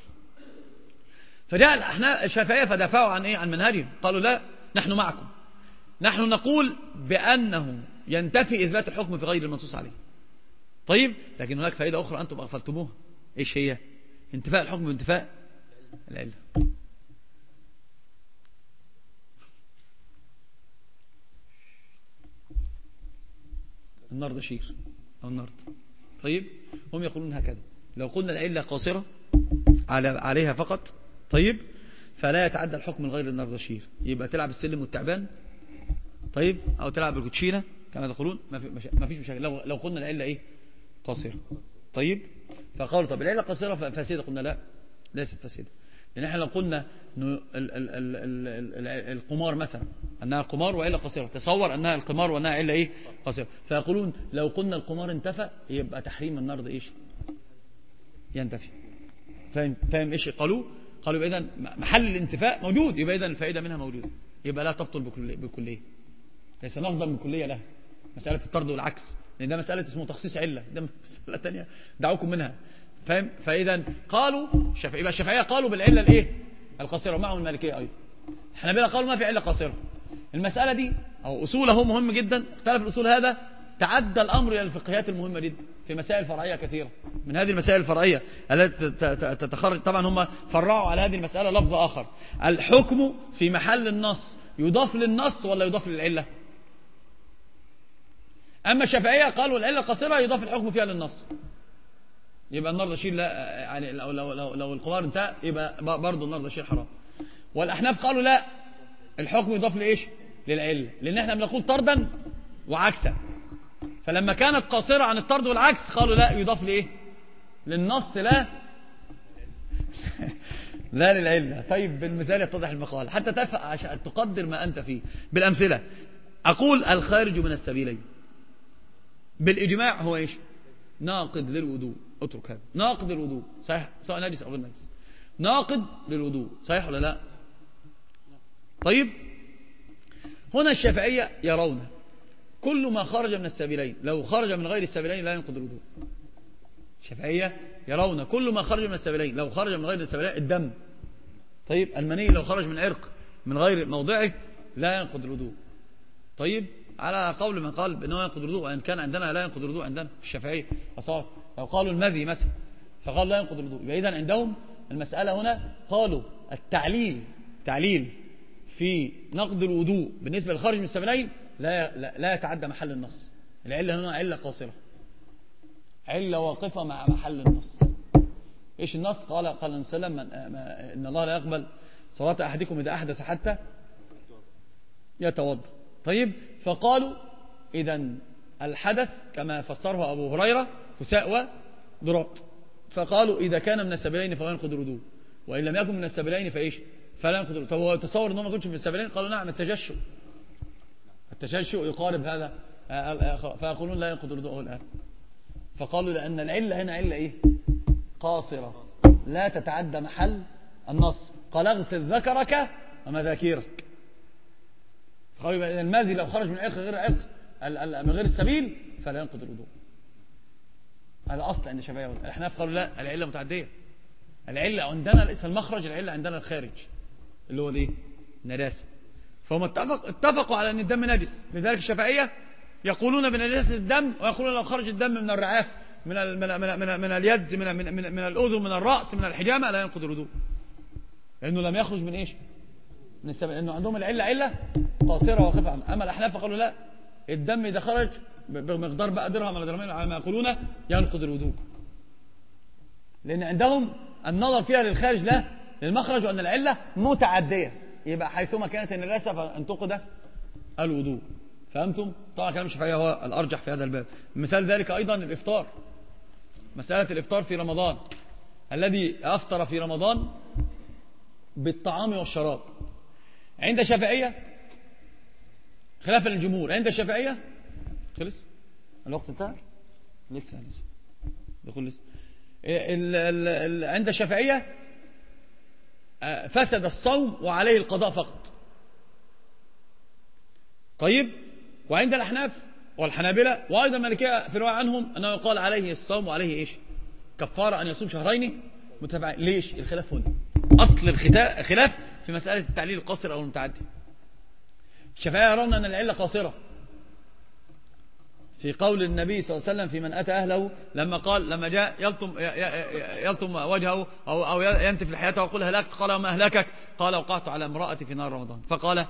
فجاء الأحناف الشافعية فدافعوا عن ايه؟ عن منهجهم. قالوا لا، نحن معكم، نحن نقول بأنه ينتفي إثبات الحكم في غير المنصوص عليه. طيب، لكن هناك فائدة أخرى أنتم أغفلتموها. إيش هي؟ انتفاء الحكم بانتفاء العلة. النار شير أو النار. طيب، هم يقولون هكذا. لو قلنا العلة قاصرة عليها فقط، طيب، فلا يتعدى الحكم الغير النار شير، يبقى تلعب السلم والتعبان، طيب، أو تلعب بالكوتشينة كما تقولون، ما فيش مشاكل. لو قلنا العلة إيه؟ قاصرة. طيب، فقالوا طب العلة قاصرة فاسدة. قلنا لا، ليست فاسدة. لأن احنا لو قلنا القمار مثلا أنها قمار وعلة قاصرة، تصور أنها القمار وأنها علة إيه؟ قاصرة. فيقولون لو قلنا القمار انتفى، يبقى تحريم النار إيش؟ ينتفي. فاهم إيش قالوا يبقى إذن محل الانتفاء موجود، يبقى إذن الفائدة منها موجودة، يبقى لا تبطل بكلية. ليس نفضل من كلية لها. مسألة الطرد والعكس، لأن ده مسألة اسمه تخصيص علة، ده مسألة تانية دعوكم منها. فاهم؟ فإذا قالوا يبقى الشافعية قالوا بالعلة الإيه؟ القاصرة، معهم المالكية أيضا. الحنابلة قالوا ما في علة قاصرة. المسألة دي أو أصوله مهم جدا، اختلف الأصول هذا تعدى الأمر إلى الفقهيات المهمة جدا في مسائل فرعية كثيرة. من هذه المسائل الفرعية التي تتخرج، طبعا هم فرعوا على هذه المسألة لفظ آخر: الحكم في محل النص يضاف للنص ولا يضاف للعلة؟ أما الشافعية قالوا العلة القاصرة يضاف الحكم فيها للنص، يبقى النار شير لا، يعني لو القمار انتهى يبقى برضه النار شير حرام. والأحناف قالوا لا، الحكم يضاف لإيش؟ للعلة، لأن احنا بنقول طردا وعكسا. فلما كانت قاصرة عن الطرد والعكس قالوا لا، يضاف لإيه؟ للنص، لا لا للعلة. طيب، بالمثال يتضح المقال حتى عشان تقدر ما أنت فيه. بالأمثلة أقول الخارج من السبيلين بالإجماع هو إيش؟ ناقض للوضوء. اترك هذا، ناقض للوضوء، صحيح، سواء نجس أو غير نجس، ناقض للوضوء، صحيح ولا لا؟ طيب، هنا الشافعية يرون كل ما خرج من السبيلين لو خرج من غير السبيلين لا ينقض الوضوء. الشافعية يرون كل ما خرج من السبيلين لو خرج من غير السبيلين الدم، طيب المني لو خرج من عرق من غير موضعه لا ينقض الوضوء. طيب على قول من قال بأنه ينقض الوضوء، وإن كان عندنا لا ينقض الوضوء عندنا في الشافعية أصار. لو قالوا المذي مثلا فقال لا ينقض الوضوء، يبقى إذن عندهم المسألة هنا قالوا تعليل في نقض الوضوء بالنسبة للخارج من السبيلين لا يتعدى محل النص. العلة هنا علة قاصرة، علة واقفة مع محل النص. إيش النص؟ قال النبي صلى الله عليه وسلم إن الله لا يقبل صلاة أحدكم إذا أحدث حتى يتوضأ. طيب فقالوا إذن الحدث كما فسره أبو هريرة فساء وضراب، فقالوا إذا كان من السبيلين فهو ينقض الوضوء، وإن لم يكن من السبيلين فإيش فلا ينقض الوضوء. طب هو تصور أنه ما كنتش من السبيلين؟ قالوا نعم التجشؤ يقارب هذا، فيقولون لا ينقض الوضوء الآن. فقالوا لأن العلة هنا علة إيه؟ قاصرة لا تتعدى محل النص. قال اغسل ذكرك ومذاكيرك. قالوا إذا الماذي لو خرج من عرق غير عرق من غير السبيل فلا ينقض الوضوء. هذا أصل عند الشافعية. الأحناف قالوا لا العلة متعدية. العلة عندنا ليس المخرج، العلة عندنا الخارج اللي هو الايه؟ النجاسة. فهم اتفقوا على أن الدم نجس. لذلك الشافعية يقولون بنجاسة الدم، ويقولون لو خرج الدم من الرعاف من اليد من الأذن من الرأس من الحجامة لا ينقض الوضوء، لأنه لم يخرج من إيش؟ من السبب، لأنه عندهم العلة علة قاصرة وخفة عنها. أما الأحناف فقالوا لا الدم إذا خرج بمقدار بقى درهم ولا درهمين على ما يقولون ينقض الوضوء، لأن عندهم النظر فيها للخارج لا للمخرج، وأن العلة متعدية، يبقى حيثما كانت النجاسة فانتقد الوضوء. فهمتم؟ طبعا كلام الشافعية هو الأرجح في هذا الباب. مثال ذلك أيضا الإفطار، مسألة الإفطار في رمضان، الذي أفطر في رمضان بالطعام والشراب. عند الشافعية خلافا للجمهور، عند الشافعية خلص الوقت انتهى لسه دخل لسه. عند الشافعية فسد الصوم وعليه القضاء فقط. طيب وعند الأحناف والحنابلة وأيضا المالكية في رواية عنهم أنه يقال عليه الصوم وعليه إيش؟ كفارة أن يصوم شهرين متابعين. ليش الخلاف هنا؟ أصل الخلاف في مسألة التعليل القاصر أو المتعدي. الشافعية يرون أن العلة قاصرة في قول النبي صلى الله عليه وسلم في من أتى أهله لما قال لما جاء يلطم وجهه أو ينتف لحياته ويقول هلكت، قال وما أهلكك؟ قال وقعت على امرأتي في نار رمضان. فقال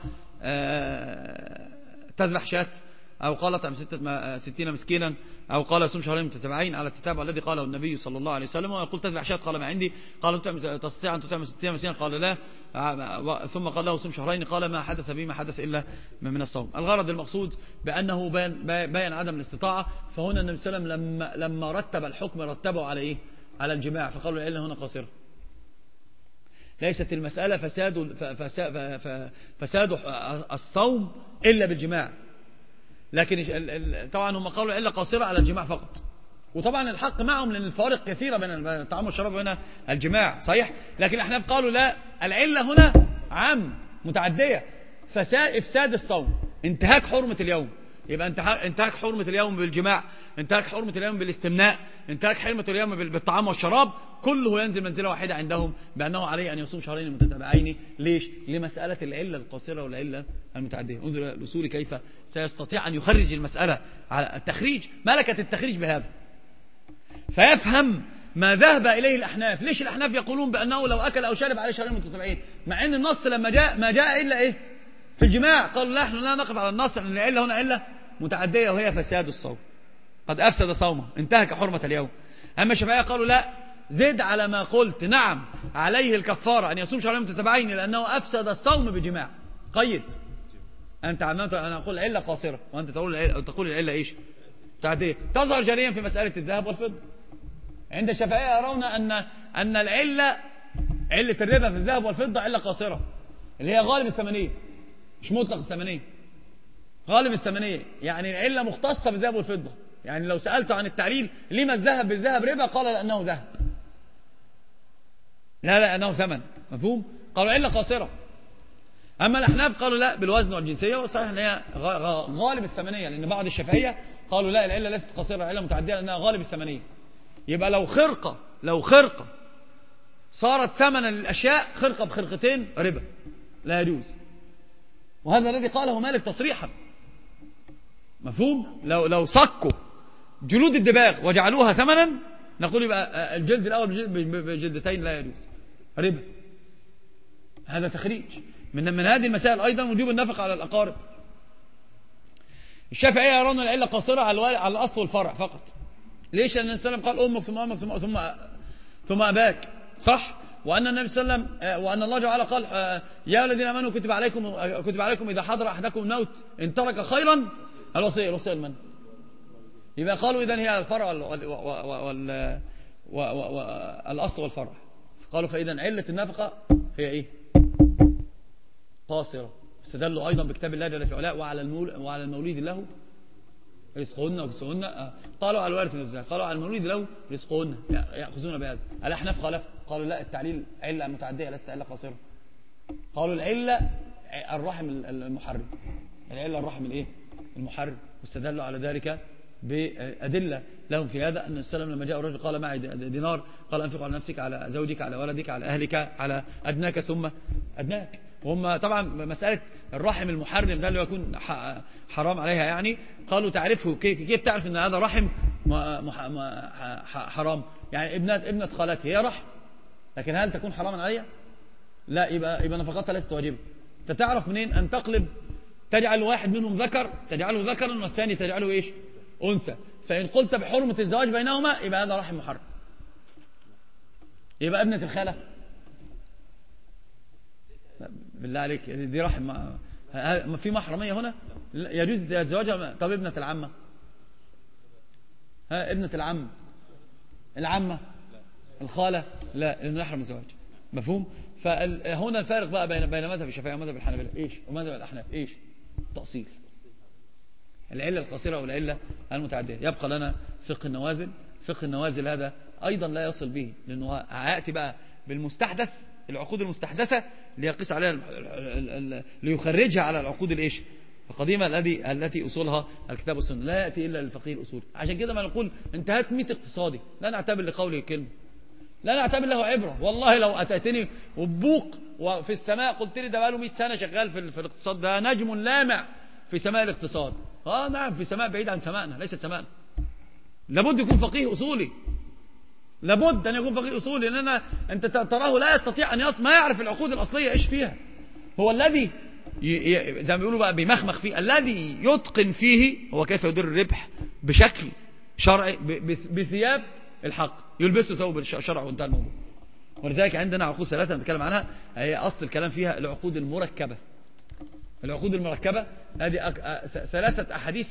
تذبح شاة، أو قال طعم 60 مسكينا، أو قال صوم شهرين متتابعين على التتابع الذي قاله النبي صلى الله عليه وسلم. ويقول تذبح شاة، قال ما عندي. قال تستطيع أن تطعم 60 مسكينا؟ قال لا. ثم قال له صوم شهرين، قال ما حدث بي ما حدث إلا من الصوم. الغرض المقصود بأنه بيان عدم الاستطاعة. فهنا النبي صلى الله عليه وسلم لما رتب الحكم رتبه على إيه؟ على الجماع، فقالوا العلة هنا قاصرة. ليست المسألة فساد الصوم إلا بالجماع، لكن طبعا هم قالوا العلة قاصرة على الجماع فقط. وطبعا الحق معهم لأن الفوارق كثيرة بين الطعام والشراب وهنا الجماع صحيح، لكن الأحناف قالوا لا العلة هنا عام متعدية. إفساد الصوم، انتهاك حرمة اليوم، يبقى انتهاك حرمة اليوم بالجماع، انتهاك حرمة اليوم بالاستمناء، انتهاك حرمة اليوم بالطعام والشراب، كله ينزل منزلة واحدة عندهم بأنه عليه أن يصوم شهرين متتابعين. ليش؟ لمسألة العلة القاصرة والعلة المتعدية. انظر الأصول كيف سيستطيع أن يخرج المسألة على التخريج، ملكة التخريج بهذا، فيفهم ما ذهب إليه الأحناف. ليش الأحناف يقولون بأنه لو أكل أو شرب عليه شهرين متتابعين، مع أن النص لما جاء ما جاء إلا إيه؟ في الجماع. قالوا لا، نحن لا نقف على النص، لأن العلة هنا علة متعدية وهي فساد الصوم، قد أفسد صومه، انتهك حرمة اليوم. أما الشافعية قالوا لا، زد على ما قلت، نعم عليه الكفارة أن يصوم شهرين متتابعين لأنه أفسد الصوم بجماع. قيد أنت عملت أنا أقول علة قاصرة وأنت تقول العلة إيش؟ متعدية. تظهر جليا في مسألة الذهب والفضة. عند الشافعية يرون أن العلة علة الربا في الذهب والفضة علة قاصرة، اللي هي غالب الثمنية، مش مطلق الثمنية، غالب الثمنية، يعني العلة مختصة بالذهب والفضة. يعني لو سألت عن التعليل لما الذهب بالذهب ربا، قال لأنه ذهب، لا أنه ثمن. مفهوم؟ قالوا علة قاصرة. أما الأحناف قالوا لا بالوزن والجنسية، وصحيح أن هي غالب الثمنية، لأن بعض الشافعية قالوا لا العلة ليست قصيرة، العلة متعدية لأنها غالب الثمنية. يبقى لو خرقة صارت ثمنا للأشياء، خرقة بخرقتين ربا لا يجوز، وهذا الذي قاله مالك تصريحا. مفهوم؟ لو صكوا جلود الدباغ وجعلوها ثمنا نقول يبقى الجلد الأول بجلدتين لا يجوز، ربا. هذا تخريج من هذه المسائل. أيضا وجوب النفقة على الأقارب. الشافعية يرون العلة قاصرة على الأصل والفرع فقط. ليش؟ لأن النبي صلى الله عليه وسلم قال أمك ثم أمك ثم أباك، صح؟ وأن النبي صلى الله عليه وسلم وأن الله تعالى قال يا الذين آمنوا كتب عليكم إذا حضر أحدكم الموت إن ترك خيرا الوصية المن. يبقى قالوا إذن هي الفرع والأصل والفرع. قالوا فإذن علة النفقة هي إيه؟ قاصرة. استدلوا أيضا بكتاب الله جل في علاه وعلى المولود له رزقهن وكسوهن. قالوا على الوارث من الزكاة، قالوا على المولود له رزقهن يأخذون بهذا. الأحناف قالوا لا التعليل علة متعدية ليست علة قاصرة. قالوا العلة الرحم المحرم، العلة الرحم الايه المحرم، واستدلوا على ذلك بأدلة لهم في هذا. أن السلام لما جاء الرجل قال معي دينار، قال أنفق على نفسك على زوجك على ولدك على أهلك على أدناك ثم أدناك. وهم طبعا مسألة الرحم المحرم ده اللي يكون حرام عليها، يعني قالوا تعرفه كيف تعرف أن هذا رحم حرام؟ يعني ابنة خالتي هي رحم، لكن هل تكون حراما عليها؟ لا، يبقى نفقتها ليست واجبة. انت تعرف منين؟ أن تقلب تجعل واحد منهم ذكر تجعله ذكرا والثاني تجعله ايش؟ أنثى. فإن قلت بحرمة الزواج بينهما يبقى هذا رحم محرم. يبقى ابنة الخالة بالله عليك دي رحم ما في محرمية هنا؟ يجوز زواجها. طب ابنة العمة، ابنة العمة الخالة لا، لأنه يحرم الزواج. مفهوم؟ فهنا الفارق بقى بين مذهب الشافعية ومذهب الحنابلة ايش؟ ومذهب الأحناف ايش؟ تأصيل العلة القصيرة والعلة المتعدية. يبقى لنا فقه النوازل. فقه النوازل هذا أيضا لا يصل به، لأنه هيأتي بقى بالمستحدث، العقود المستحدثة ليقيس عليها ليخرجها على العقود الايش القديمة التي أصولها الكتاب والسنة. لا يأتي إلا للفقيه الأصول. عشان كده ما نقول انتهت 100 اقتصادي لا نعتبر لقوله كلمة، لا نعتبر له عبرة. والله لو أتيتني وبوق وفي السماء قلت لي ده بقاله 100 سنة شغال في الاقتصاد، ده نجم لامع في سماء الاقتصاد. نعم، في سماء بعيد عن سماءنا، ليست سماءنا. لابد يكون فقيه أصولي، لابد أن يكون فقيه أصولي، لأن أنت تراه لا يستطيع أن ما يعرف العقود الأصلية إيش فيها. هو الذي زي ما بيقولوا بقى بيمخمخ فيه، الذي يتقن فيه هو كيف يدير الربح بشكل شرعي بثياب الحق، يلبسه ثوب الشرع وانتهى الموضوع. ولذلك عندنا عقود ثلاثة نتكلم عنها، هي أصل الكلام فيها العقود المركبة. العقود المركبة هذه 3 أحاديث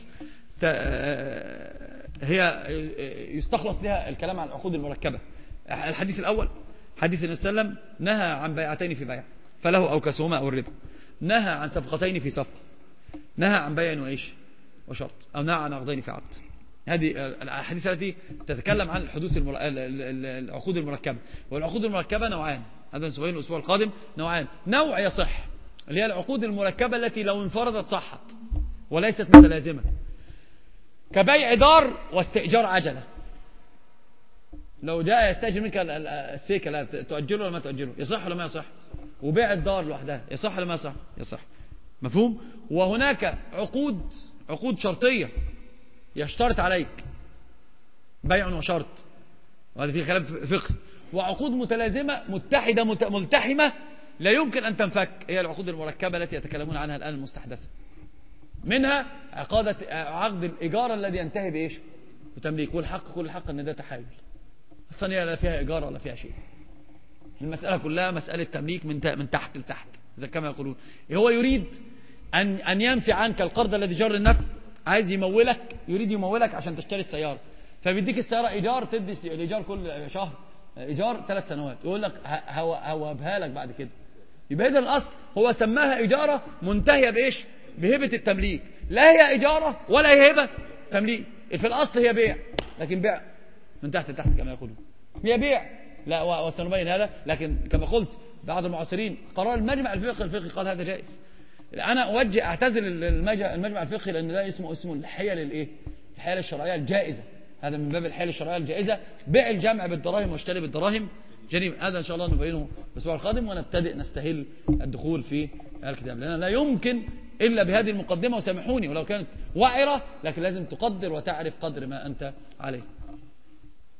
هي يستخلص لها الكلام عن العقود المركبة. الحديث الأول حديث النبي صلى الله عليه وسلم نهى عن بيعتين في بيع فله أو كسهما أو الربا، نهى عن صفقتين في صفقة، نهى عن بيع وإيش وشرط، أو نهى عن عقدين في عقد. هذه الأحاديث التي تتكلم عن الحدوث العقود المركبة. والعقود المركبة نوعان، هذا نسويه الأسبوع القادم. نوعان، نوع يصح اللي هي العقود المركبة التي لو انفردت صحت وليست متلازمة، كبيع دار واستئجار عجلة. لو جاء يستأجر منك السيكل تؤجله ولا ما تؤجله، يصح ولا ما يصح؟ وبيع الدار لوحدها يصح ولا ما يصح؟ يصح. مفهوم؟ وهناك عقود شرطية يشترط عليك بيع وشرط، وهذا فيه كلام فقه. وعقود متلازمة متحدة ملتحمة لا يمكن أن تنفك، هي العقود المركبة التي يتكلمون عنها الآن المستحدثة. منها عقد الإيجار الذي ينتهي بإيش؟ بتمليك. والحق كل الحق أن ده تحايل، أصلا هي لا فيها إيجار ولا فيها شيء. المسألة كلها مسألة تمليك من تحت لتحت إذا كما يقولون. هو يريد أن ينفي عنك القرض الذي جر النفع، عايز يريد يمولك عشان تشتري السيارة، فبيديك السيارة إيجار، تدي الإيجار كل شهر إيجار 3 سنوات، يقول لك هوابها لك بعد كده. يبقى إذن الأصل هو سماها إيجارة منتهية بإيش؟ بهبة التمليك. لا هي إيجارة ولا هي هبة تمليك، في الأصل هي بيع، لكن بيع من تحت لتحت كما يقولون، هي بيع. لا وسنبين هذا، لكن كما قلت بعض المعاصرين قرار المجمع الفقهي قال هذا جائز. أنا أعتزل المجمع الفقهي لأن ده اسمه الحيل الإيه؟ الحيل الشرعية الجائزة. هذا من باب الحيل الشرعية الجائزة، بيع الجمع بالدراهم واشتري بالدراهم جريمة. هذا إن شاء الله نبينه الأسبوع القادم، ونبتدئ نستهل الدخول في الكتاب، لأن لا يمكن إلا بهذه المقدمة، وسامحوني ولو كانت وعرة، لكن لازم تقدر وتعرف قدر ما أنت عليه.